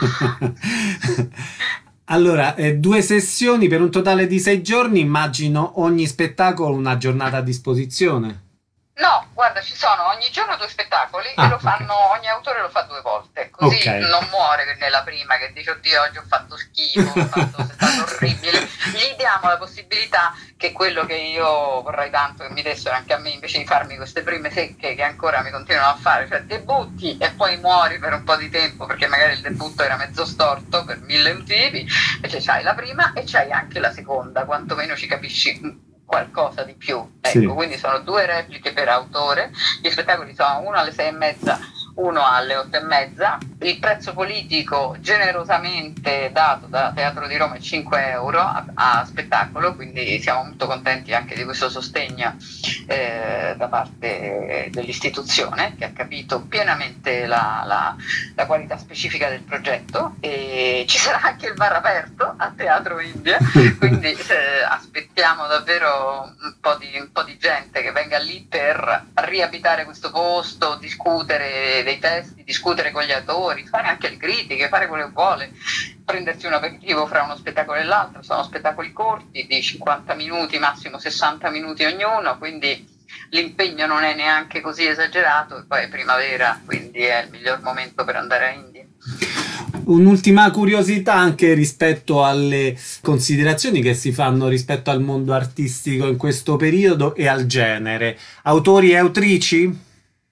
Allora, 2 sessioni per un totale di 6 giorni, immagino ogni spettacolo una giornata a disposizione. No, guarda, ci sono ogni giorno 2 spettacoli e lo fanno, ogni autore lo fa 2 volte, così non muore nella prima che dice oddio oggi ho fatto schifo, è stato orribile. Gli diamo la possibilità che quello che io vorrei tanto che mi dessero anche a me, invece di farmi queste prime secche che ancora mi continuano a fare, cioè debutti e poi muori per un po' di tempo perché magari il debutto era mezzo storto per 1000 motivi, invece c'hai la prima e c'hai anche la seconda, quantomeno ci capisci qualcosa di più, ecco. Quindi sono 2 repliche per autore, gli spettacoli sono uno alle 6:30, uno alle 8:30, il prezzo politico generosamente dato da Teatro di Roma è 5 euro a spettacolo, quindi siamo molto contenti anche di questo sostegno da parte dell'istituzione, che ha capito pienamente la qualità specifica del progetto, e ci sarà anche il bar aperto a Teatro India, quindi aspettiamo davvero un po' di gente che venga lì per riabitare questo posto, discutere dei testi, discutere con gli autori, fare anche le critiche, fare quello che vuole, prendersi un aperitivo fra uno spettacolo e l'altro. Sono spettacoli corti di 50 minuti, massimo 60 minuti ognuno, quindi l'impegno non è neanche così esagerato, e poi è primavera, quindi è il miglior momento per andare a India. Un'ultima curiosità anche rispetto alle considerazioni che si fanno rispetto al mondo artistico in questo periodo e al genere. Autori e autrici?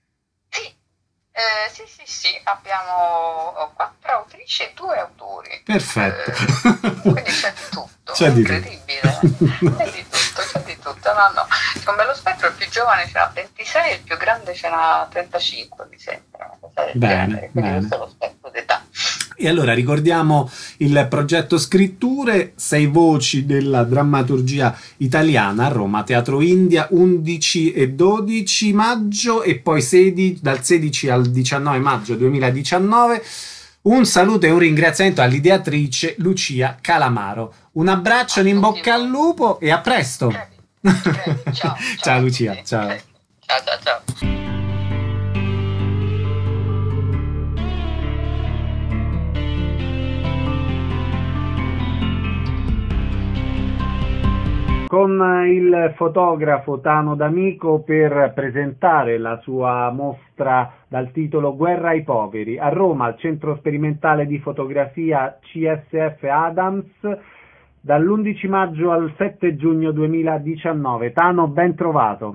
Sì, abbiamo 4 autrici e 2 autori. Perfetto. Quindi c'è di tutto, c'è di incredibile. C'è di tutto. No. Con Bello Spettro il più giovane ce n'ha 26 e il più grande ce n'ha 35, mi sembra. Bene. Questo è lo spettro d'età. E allora ricordiamo il progetto Scritture, 6 voci della drammaturgia italiana a Roma, Teatro India, 11 e 12 maggio e poi dal 16 al 19 maggio 2019. Un saluto e un ringraziamento all'ideatrice Lucia Calamaro. Un abbraccio, un in bocca al lupo e a presto. Ciao Lucia, ciao. con il fotografo Tano D'Amico per presentare la sua mostra dal titolo Guerra ai poveri a Roma, al Centro Sperimentale di Fotografia CSF Adams, dall'11 maggio al 7 giugno 2019. Tano, ben trovato.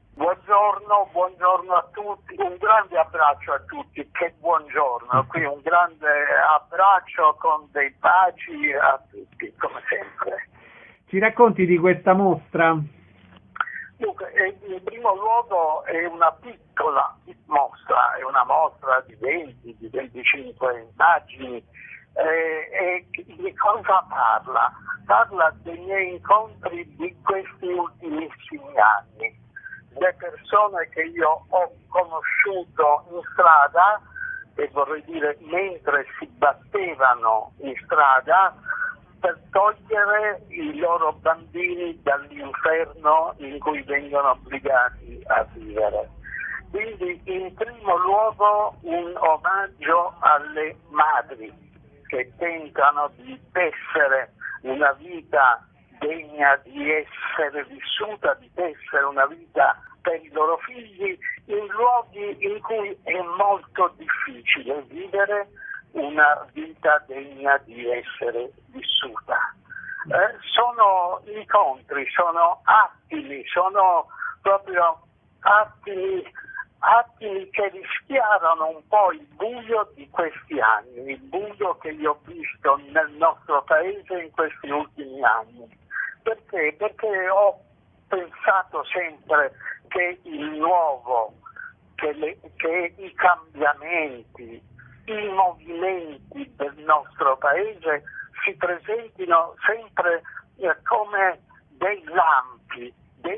Buongiorno a tutti, un grande abbraccio a tutti, che buongiorno, qui un grande abbraccio con dei baci a tutti, come sempre. Ci racconti di questa mostra? Dunque, in primo luogo è una piccola mostra, è una mostra di 20, di 25 immagini. E di cosa parla? Parla dei miei incontri di questi ultimissimi anni. Le persone che io ho conosciuto in strada, e vorrei dire mentre si battevano in strada, per togliere i loro bambini dall'inferno in cui vengono obbligati a vivere. Quindi in primo luogo un omaggio alle madri che tentano di tessere una vita degna di essere vissuta, di tessere una vita per i loro figli in luoghi in cui è molto difficile vivere una vita degna di essere vissuta. Sono incontri, sono attimi, sono proprio attimi che rischiarano un po' il buio di questi anni, il buio che io ho visto nel nostro paese in questi ultimi anni. Perché? Perché ho pensato sempre che il nuovo, che i cambiamenti, i movimenti del nostro paese si presentino sempre come dei lampi.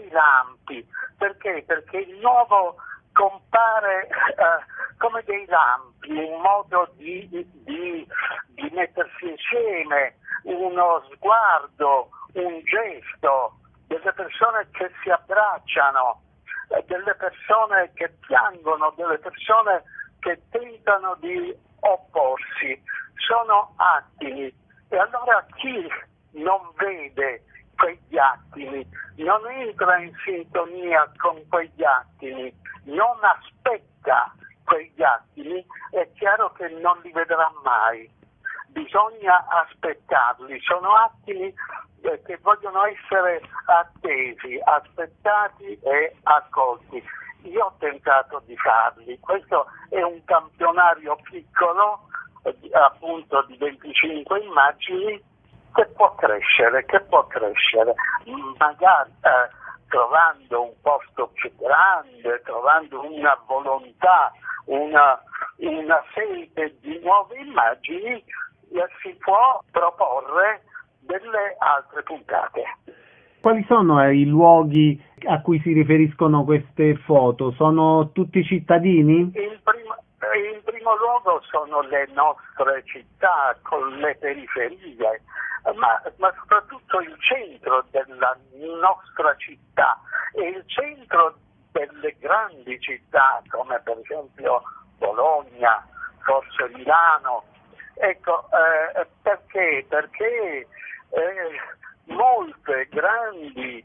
Perché? Perché il nuovo compare come dei lampi, un modo di mettersi insieme, uno sguardo, un gesto, delle persone che si abbracciano, delle persone che piangono, delle persone che tentano di opporsi. Sono attimi. E allora chi non vede quegli attimi, non entra in sintonia con quegli attimi, non aspetta quegli attimi, è chiaro che non li vedrà mai. Bisogna aspettarli, sono attimi che vogliono essere attesi, aspettati e accolti. Io ho tentato di farli, questo è un campionario piccolo, appunto di 25 immagini, che può crescere, magari trovando un posto più grande, trovando una volontà, una serie di nuove immagini, si può proporre delle altre puntate. Quali sono i luoghi a cui si riferiscono queste foto? Sono tutti cittadini? In primo luogo sono le nostre città con le periferie, ma soprattutto il centro della nostra città e il centro delle grandi città come per esempio Bologna, forse Milano. Ecco, perché? Perché molte grandi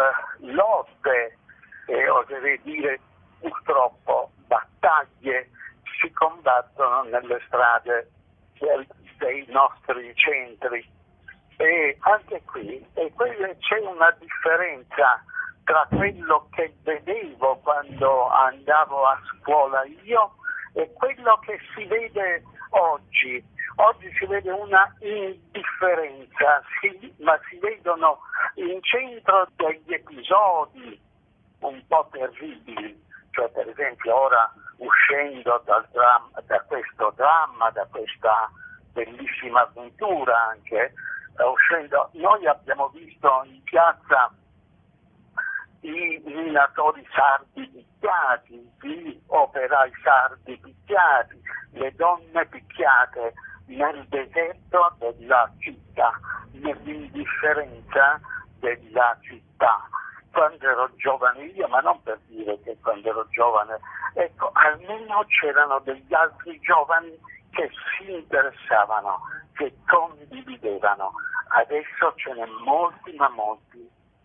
lotte oserei dire purtroppo battaglie si combattono nelle strade dei nostri centri e anche qui c'è una differenza tra quello che vedevo quando andavo a scuola io e quello che si vede oggi. Oggi si vede una indifferenza, ma si vedono in centro degli episodi un po' terribili, cioè per esempio ora uscendo da questo dramma, da questa bellissima avventura anche, noi abbiamo visto in piazza i minatori sardi picchiati, gli operai sardi picchiati, le donne picchiate nel deserto della città, nell'indifferenza della città. Quando ero giovane io, ma non per dire che quando ero giovane, ecco, almeno c'erano degli altri giovani che si interessavano, che condividevano. Adesso ce n'è molti, ma molti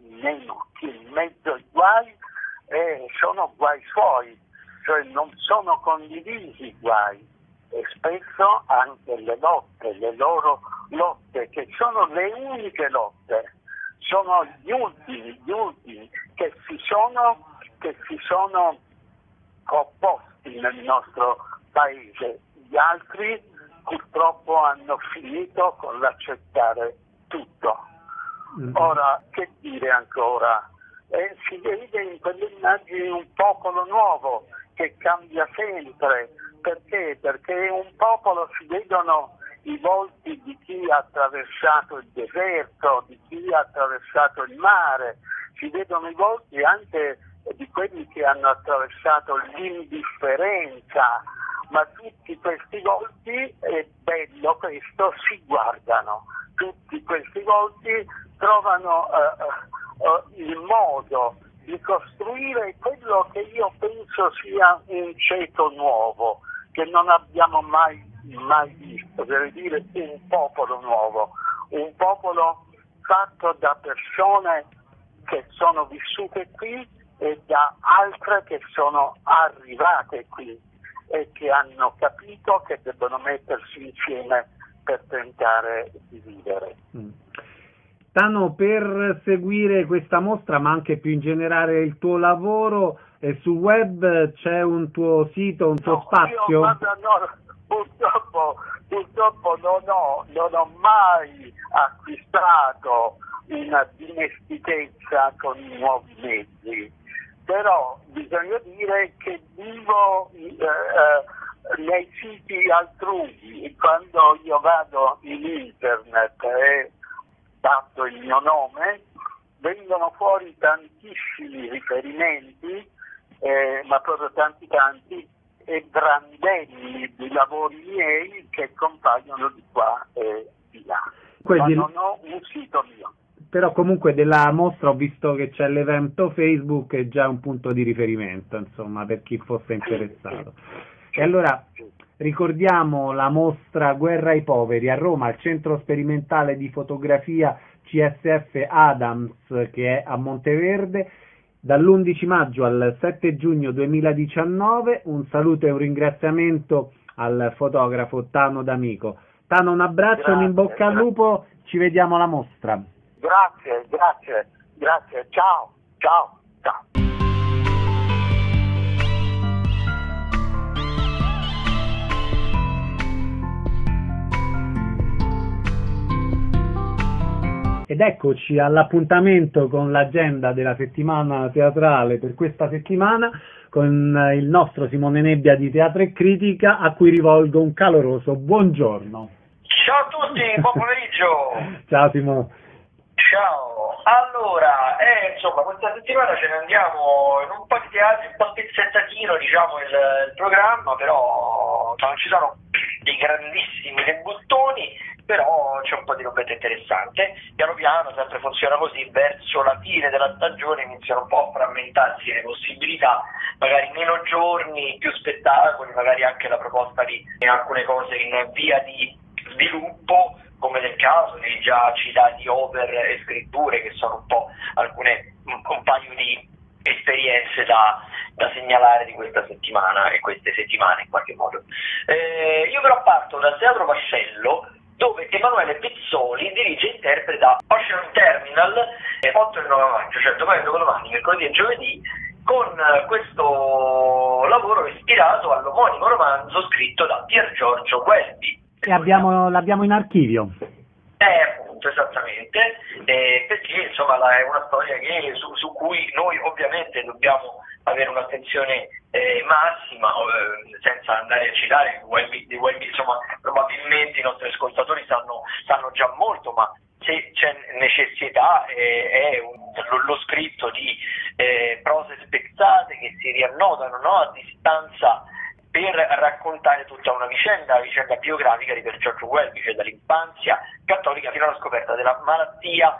meno chi in mezzo ai guai sono guai suoi, cioè non sono condivisi i guai, e spesso anche le loro lotte, che sono le uniche lotte, sono gli ultimi che si sono opposti nel nostro paese. Gli altri purtroppo hanno finito con l'accettare tutto. Ora, che dire ancora? Si vede in quelle immagini un popolo nuovo che cambia sempre. Perché? Perché un popolo si vedono i volti di chi ha attraversato il deserto, di chi ha attraversato il mare, si vedono i volti anche di quelli che hanno attraversato l'indifferenza, ma tutti questi volti, è bello questo, si guardano, tutti questi volti trovano il modo di costruire quello che io penso sia un ceto nuovo, che non abbiamo mai visto, per dire un popolo nuovo, un popolo fatto da persone che sono vissute qui e da altre che sono arrivate qui e che hanno capito che debbono mettersi insieme per tentare di vivere. Tano, per seguire questa mostra, ma anche più in generale il tuo lavoro, sul web c'è un tuo sito, un tuo spazio? Purtroppo non ho mai acquistato una dimestichezza con i nuovi mezzi, però bisogna dire che vivo nei siti altrui. Quando io vado in internet e dato il mio nome, vengono fuori tantissimi riferimenti, ma proprio tanti, e brandelli di lavori miei che compaiono di qua e di là. Ma non ho un sito mio. Però comunque della mostra ho visto che c'è l'evento Facebook, è già un punto di riferimento, insomma, per chi fosse interessato. E allora ricordiamo la mostra Guerra ai poveri a Roma, al Centro Sperimentale di Fotografia CSF Adams, che è a Monteverde, dall'11 maggio al 7 giugno 2019. Un saluto e un ringraziamento al fotografo Tano D'Amico. Tano, un abbraccio, grazie, un in bocca al lupo, ci vediamo alla mostra. Grazie, ciao. Ed eccoci all'appuntamento con l'agenda della settimana teatrale per questa settimana con il nostro Simone Nebbia di Teatro e Critica, a cui rivolgo un caloroso buongiorno. Ciao a tutti, buon pomeriggio. Ciao Simone. Ciao. Allora, insomma, questa settimana ce ne andiamo in un po' di teatri, un po' spezzettatino, diciamo, il programma, però non ci sono dei grandissimi debuttoni, però c'è un po' di robetta interessante. Piano piano, sempre funziona così, verso la fine della stagione iniziano un po' a frammentarsi le possibilità, magari meno giorni, più spettacoli, magari anche la proposta di alcune cose in via di sviluppo, come nel caso dei già citati opere e scritture, che sono un po' un paio di esperienze da segnalare di questa settimana e queste settimane in qualche modo. Io però parto dal Teatro Vascello, dove Emanuele Pizzoli dirige e interpreta Ocean Terminal 8 e 9 maggio, cioè domani, mercoledì e giovedì, con questo lavoro ispirato all'omonimo romanzo scritto da Pier Giorgio Welby. E l'abbiamo in archivio. Appunto, esattamente, perché insomma è una storia su cui noi ovviamente dobbiamo avere un'attenzione massima, senza andare a citare di Welby, insomma, probabilmente i nostri ascoltatori sanno già molto, ma se c'è necessità è lo scritto di prose spezzate che si riannodano, no, a distanza, per raccontare tutta una vicenda biografica di Pier Giorgio Welby, cioè dall'infanzia cattolica fino alla scoperta della malattia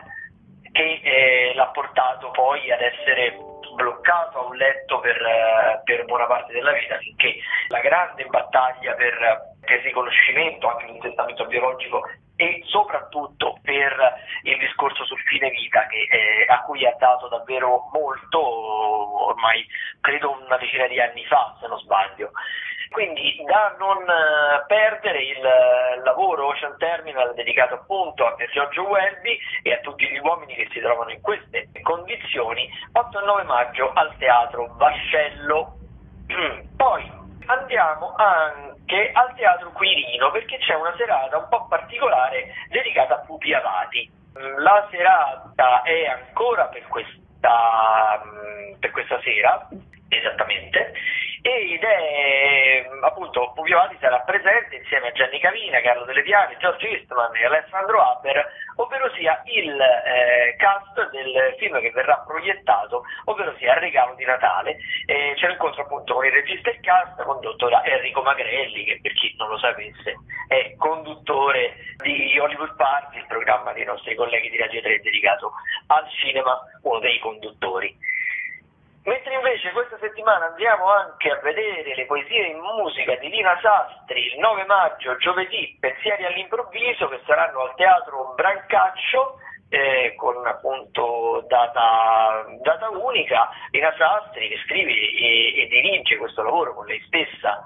che l'ha portato poi ad essere bloccato a un letto per buona parte della vita, finché la grande battaglia per il riconoscimento anche di un testamento biologico e soprattutto per il discorso sul fine vita a cui ha dato davvero molto, ormai credo una decina di anni fa se non sbaglio. Quindi da non perdere il lavoro Ocean Terminal dedicato appunto a Giorgio Welby e a tutti gli uomini che si trovano in queste condizioni, 8 e 9 maggio al Teatro Vascello. Poi andiamo anche al Teatro Quirino perché c'è una serata un po' particolare dedicata a Pupi Avati. La serata è ancora per questa sera, esattamente, ed è appunto Pupi Avati sarà presente insieme a Gianni Cavina, Carlo Delle Piane, Giorgio Eastman e Alessandro Haber, ovvero sia il cast del film che verrà proiettato, ovvero sia Il regalo di Natale. C'è l'incontro appunto con il regista e il cast, condotto da Enrico Magrelli, che per chi non lo sapesse è conduttore di Hollywood Party, il programma dei nostri colleghi di Radio 3 dedicato al cinema, uno dei conduttori. Mentre invece questa settimana andiamo anche a vedere le poesie in musica di Lina Sastri il 9 maggio, giovedì, Pensieri all'improvviso, che saranno al Teatro Brancaccio, con appunto data unica. Lina Sastri che scrive e dirige questo lavoro con lei stessa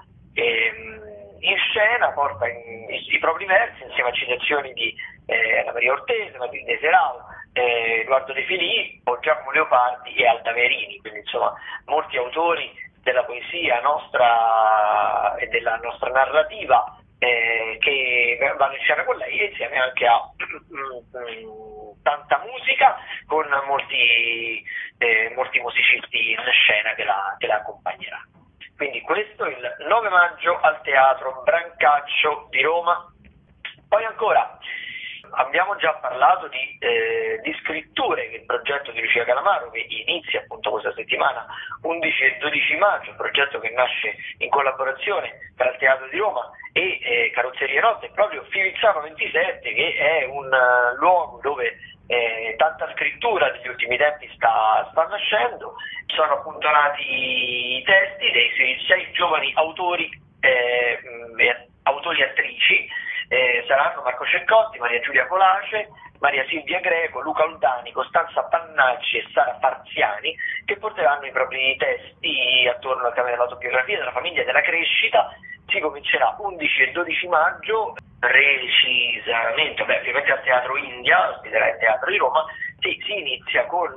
in scena, porta i propri versi insieme a citazioni di Anna Maria Ortese, Matilde Serao, Edoardo De Filippo, Giacomo Leopardi e Alda Verini, quindi insomma molti autori della poesia nostra e della nostra narrativa che vanno in scena con lei, e insieme anche a tanta musica con molti musicisti in scena che la accompagneranno. Quindi questo il 9 maggio al Teatro Brancaccio di Roma. Poi ancora abbiamo già parlato di scritture, che il progetto di Lucia Calamaro, che inizia appunto questa settimana 11 e 12 maggio, un progetto che nasce in collaborazione tra il Teatro di Roma e Carrozzeria Notte, e proprio Fivizzano 27, che è un luogo dove tanta scrittura degli ultimi tempi sta nascendo. Sono appunto nati i testi dei 6 giovani autori e attrici. Saranno Marco Ceccotti, Maria Giulia Colace, Maria Silvia Greco, Luca Oldani, Costanza Pannacci e Sara Parziani, che porteranno i propri testi attorno al tema dell'autobiografia, della famiglia e della crescita. Si comincerà 11 e 12 maggio, precisamente, ovviamente al Teatro India, ospiterà il Teatro di Roma. Si inizia con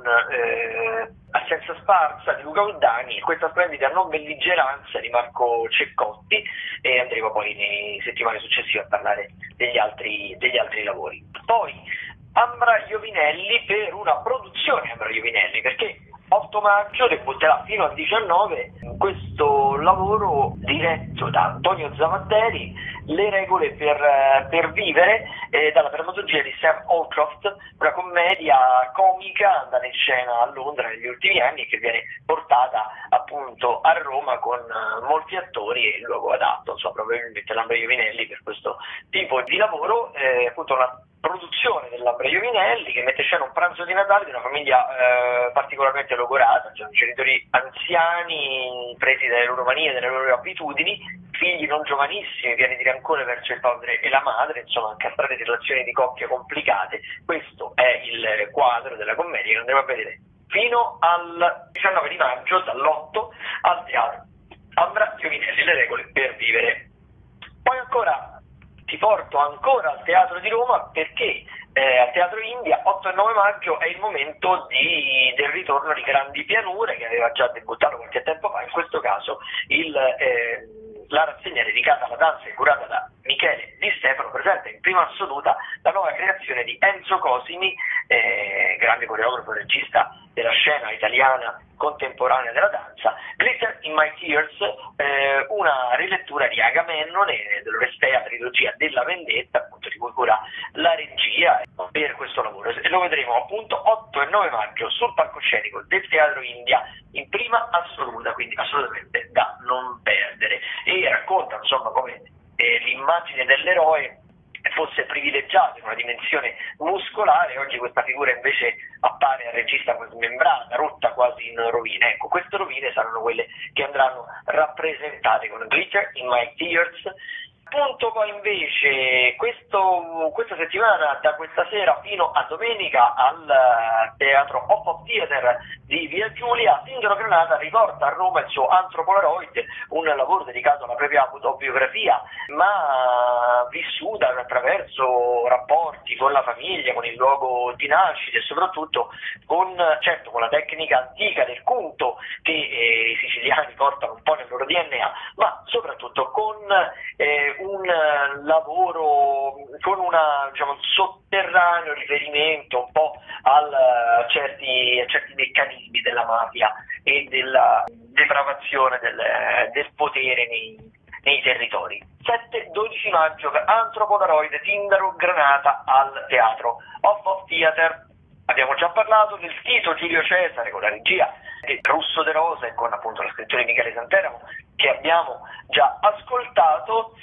Assenza sparsa di Luca Oldani e Questa splendida non belligeranza di Marco Ceccotti, e andremo poi nei settimane successive a parlare degli altri lavori. Poi Ambra Iovinelli, per una produzione Ambra Iovinelli, perché 8 maggio debutterà fino al 19 questo lavoro diretto da Antonio Zavatteri, Le regole per vivere, dalla drammaturgia di Sam Allcroft, una commedia comica andata in scena a Londra negli ultimi anni e che viene portata appunto a Roma con molti attori e il luogo adatto, insomma probabilmente l'Ambra Iovinelli per questo tipo di lavoro, appunto una produzione dell'Ambra Iovinelli che mette in scena un pranzo di Natale di una famiglia particolarmente logorata, cioè genitori anziani presi dalle loro manie e dalle loro abitudini, figli non giovanissimi pieni di rancore verso il padre e la madre, insomma incastrate in relazioni di coppia complicate. Questo è il quadro della commedia che andremo a vedere fino al 19 di maggio dall'8 al Teatro Ambra Iovinelli, Le regole per vivere. Poi ancora ti porto ancora al Teatro di Roma perché al Teatro India 8 e 9 maggio è il momento del ritorno di Grandi Pianure, che aveva già debuttato qualche tempo fa. In questo caso la rassegna dedicata alla danza è curata da Michele Di Stefano, presenta in prima assoluta la nuova creazione di Enzo Cosimi, grande coreografo e regista della scena italiana contemporanea della danza. Glitter in My Tears, una rilettura di Agamennone dell'Orestea, trilogia della vendetta, appunto di cui cura la regia per questo lavoro, e lo vedremo appunto 8 e 9 maggio sul palcoscenico del Teatro India in prima assoluta, quindi assolutamente da non perdere, e racconta insomma come l'immagine dell'eroe fosse privilegiata in una dimensione muscolare. Oggi questa figura invece appare al regista smembrata, rotta quasi in rovine. Ecco, queste rovine saranno quelle che andranno rappresentate con Glitter in My Tears. punto poi invece questa settimana, da questa sera fino a domenica, al Teatro Off Theater di Via Giulia, Sindoro Granata riporta a Roma il suo Antropolaroid, un lavoro dedicato alla propria autobiografia, ma vissuta attraverso rapporti con la famiglia, con il luogo di nascita e soprattutto con la tecnica antica del conto che i siciliani portano un po' nel loro DNA, ma soprattutto con un lavoro, con un sotterraneo riferimento un po' a certi meccanismi della mafia e della depravazione del potere nei territori. 7-12 maggio, Antropolaroid, Sindoro Granata al Teatro Off Theater. Abbiamo già parlato del Tito Giulio Cesare con la regia di Russo De Rosa e con appunto la scrittura di Michele Santeramo, che abbiamo già ascoltato,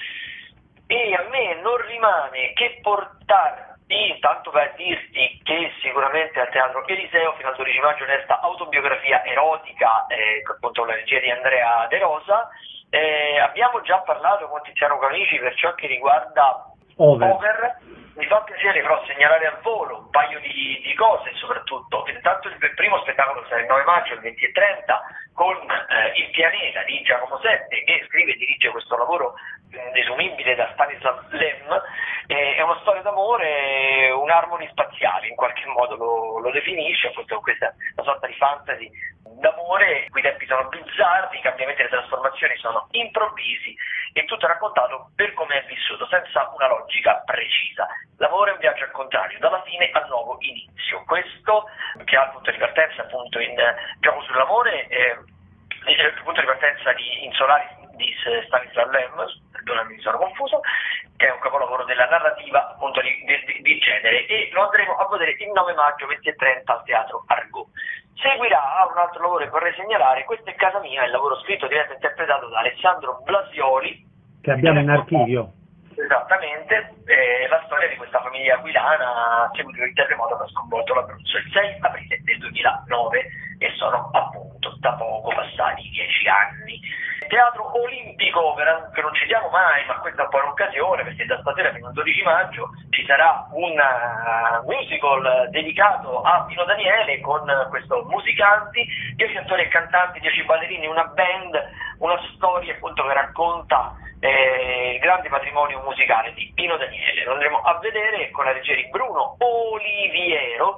e a me non rimane che portarti, tanto per dirti che sicuramente al Teatro Eliseo fino al 12 maggio resta Autobiografia erotica appunto la regia di Andrea De Rosa. Abbiamo già parlato con Tiziano Camici per ciò che riguarda Over. Mi fa piacere però segnalare al volo un paio di cose, soprattutto intanto il primo spettacolo sarà il 9 maggio alle 20:30 con Il pianeta di Giacomo Sette, che scrive e dirige questo lavoro desumibile da Stanislav Lem. È una storia d'amore, un'harmony spaziale, in qualche modo lo definisce, appunto questa una sorta di fantasy d'amore, i cui tempi sono bizzarri, i cambiamenti e le trasformazioni sono improvvisi e tutto è raccontato per come è vissuto, senza una logica precisa. L'amore è un viaggio al contrario, dalla fine al nuovo inizio. Questo, che ha il punto di partenza appunto in Gioco sull'amore, il punto di partenza in Solaris di Stanislav Lem, perdonami mi sono confuso, che è un capolavoro della narrativa appunto di genere, e lo andremo a vedere il 9 maggio 20:30 al Teatro Argot. Seguirà un altro lavoro che vorrei segnalare, Questa è casa mia, il lavoro scritto, diretto e interpretato da Alessandro Blasioli, che abbiamo in archivio. Esattamente, la storia di questa famiglia aquilana a seguito del terremoto che ha sconvolto l'Abruzzo il 6 aprile del 2009, e sono appunto da poco passati 10 anni. Teatro Olimpico, che non citiamo mai, ma questa è un po' un'occasione, perché da stasera fino al 12 maggio ci sarà un musical dedicato a Pino Daniele, con questo musicanti, 10 attori e cantanti, 10 ballerini, una band, una storia appunto che racconta il grande patrimonio musicale di Pino Daniele. Lo andremo a vedere con la regia di Bruno Oliviero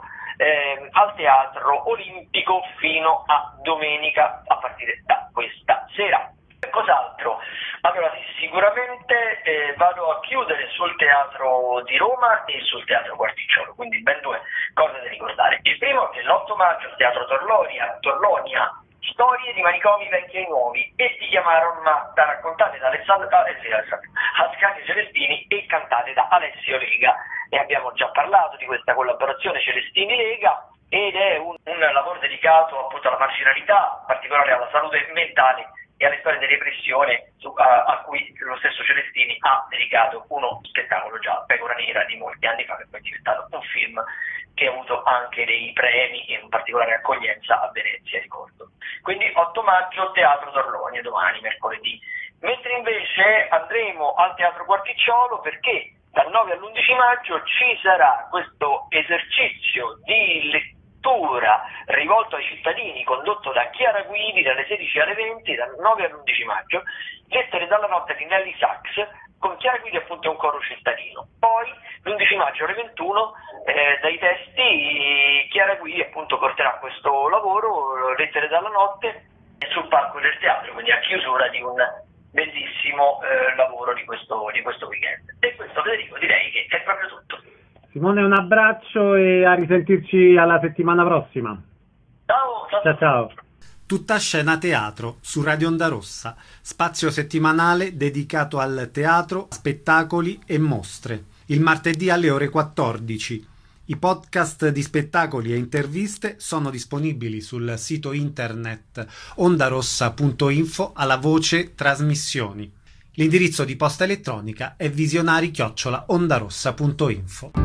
al Teatro Olimpico fino a domenica, a partire da questa sera. Cos'altro? Allora sicuramente vado a chiudere sul Teatro di Roma e sul Teatro Quarticciolo, quindi ben due cose da ricordare. Il primo è l'8 maggio al Teatro Torlonia, storie di manicomi vecchi e nuovi, e ti chiamarono Matta, raccontate da Ascanio Celestini e cantate da Alessio Lega, e abbiamo già parlato di questa collaborazione Celestini-Lega, ed è un lavoro dedicato appunto alla marginalità, in particolare alla salute mentale e alle storie di repressione, a cui lo stesso Celestini ha dedicato uno spettacolo già, Pecora Nera, di molti anni fa, che poi è diventato un film che ha avuto anche dei premi e in particolare accoglienza a Venezia, ricordo. Quindi 8 maggio Teatro Torlonia, domani, mercoledì. Mentre invece andremo al Teatro Quarticciolo, perché dal 9 all'11 maggio ci sarà questo esercizio di lettura rivolto ai cittadini, condotto da Chiara Guidi dalle 16 alle 20, dal 9 all'11 maggio, Lettere dalla notte di Nelly Sachs, con Chiara Guidi appunto un coro cittadino. Poi l'11 maggio alle 21 dai testi Chiara Guidi appunto porterà questo lavoro, Lettere dalla notte, sul palco del teatro, quindi a chiusura di un bellissimo lavoro di questo weekend. E questo, Federico, direi che è proprio tutto. Simone, un abbraccio e a risentirci alla settimana prossima. Ciao. Tutta scena teatro su Radio Onda Rossa, spazio settimanale dedicato al teatro, spettacoli e mostre. Il martedì alle ore 14. I podcast di spettacoli e interviste sono disponibili sul sito internet ondarossa.info alla voce trasmissioni. L'indirizzo di posta elettronica è visionari@ondarossa.info.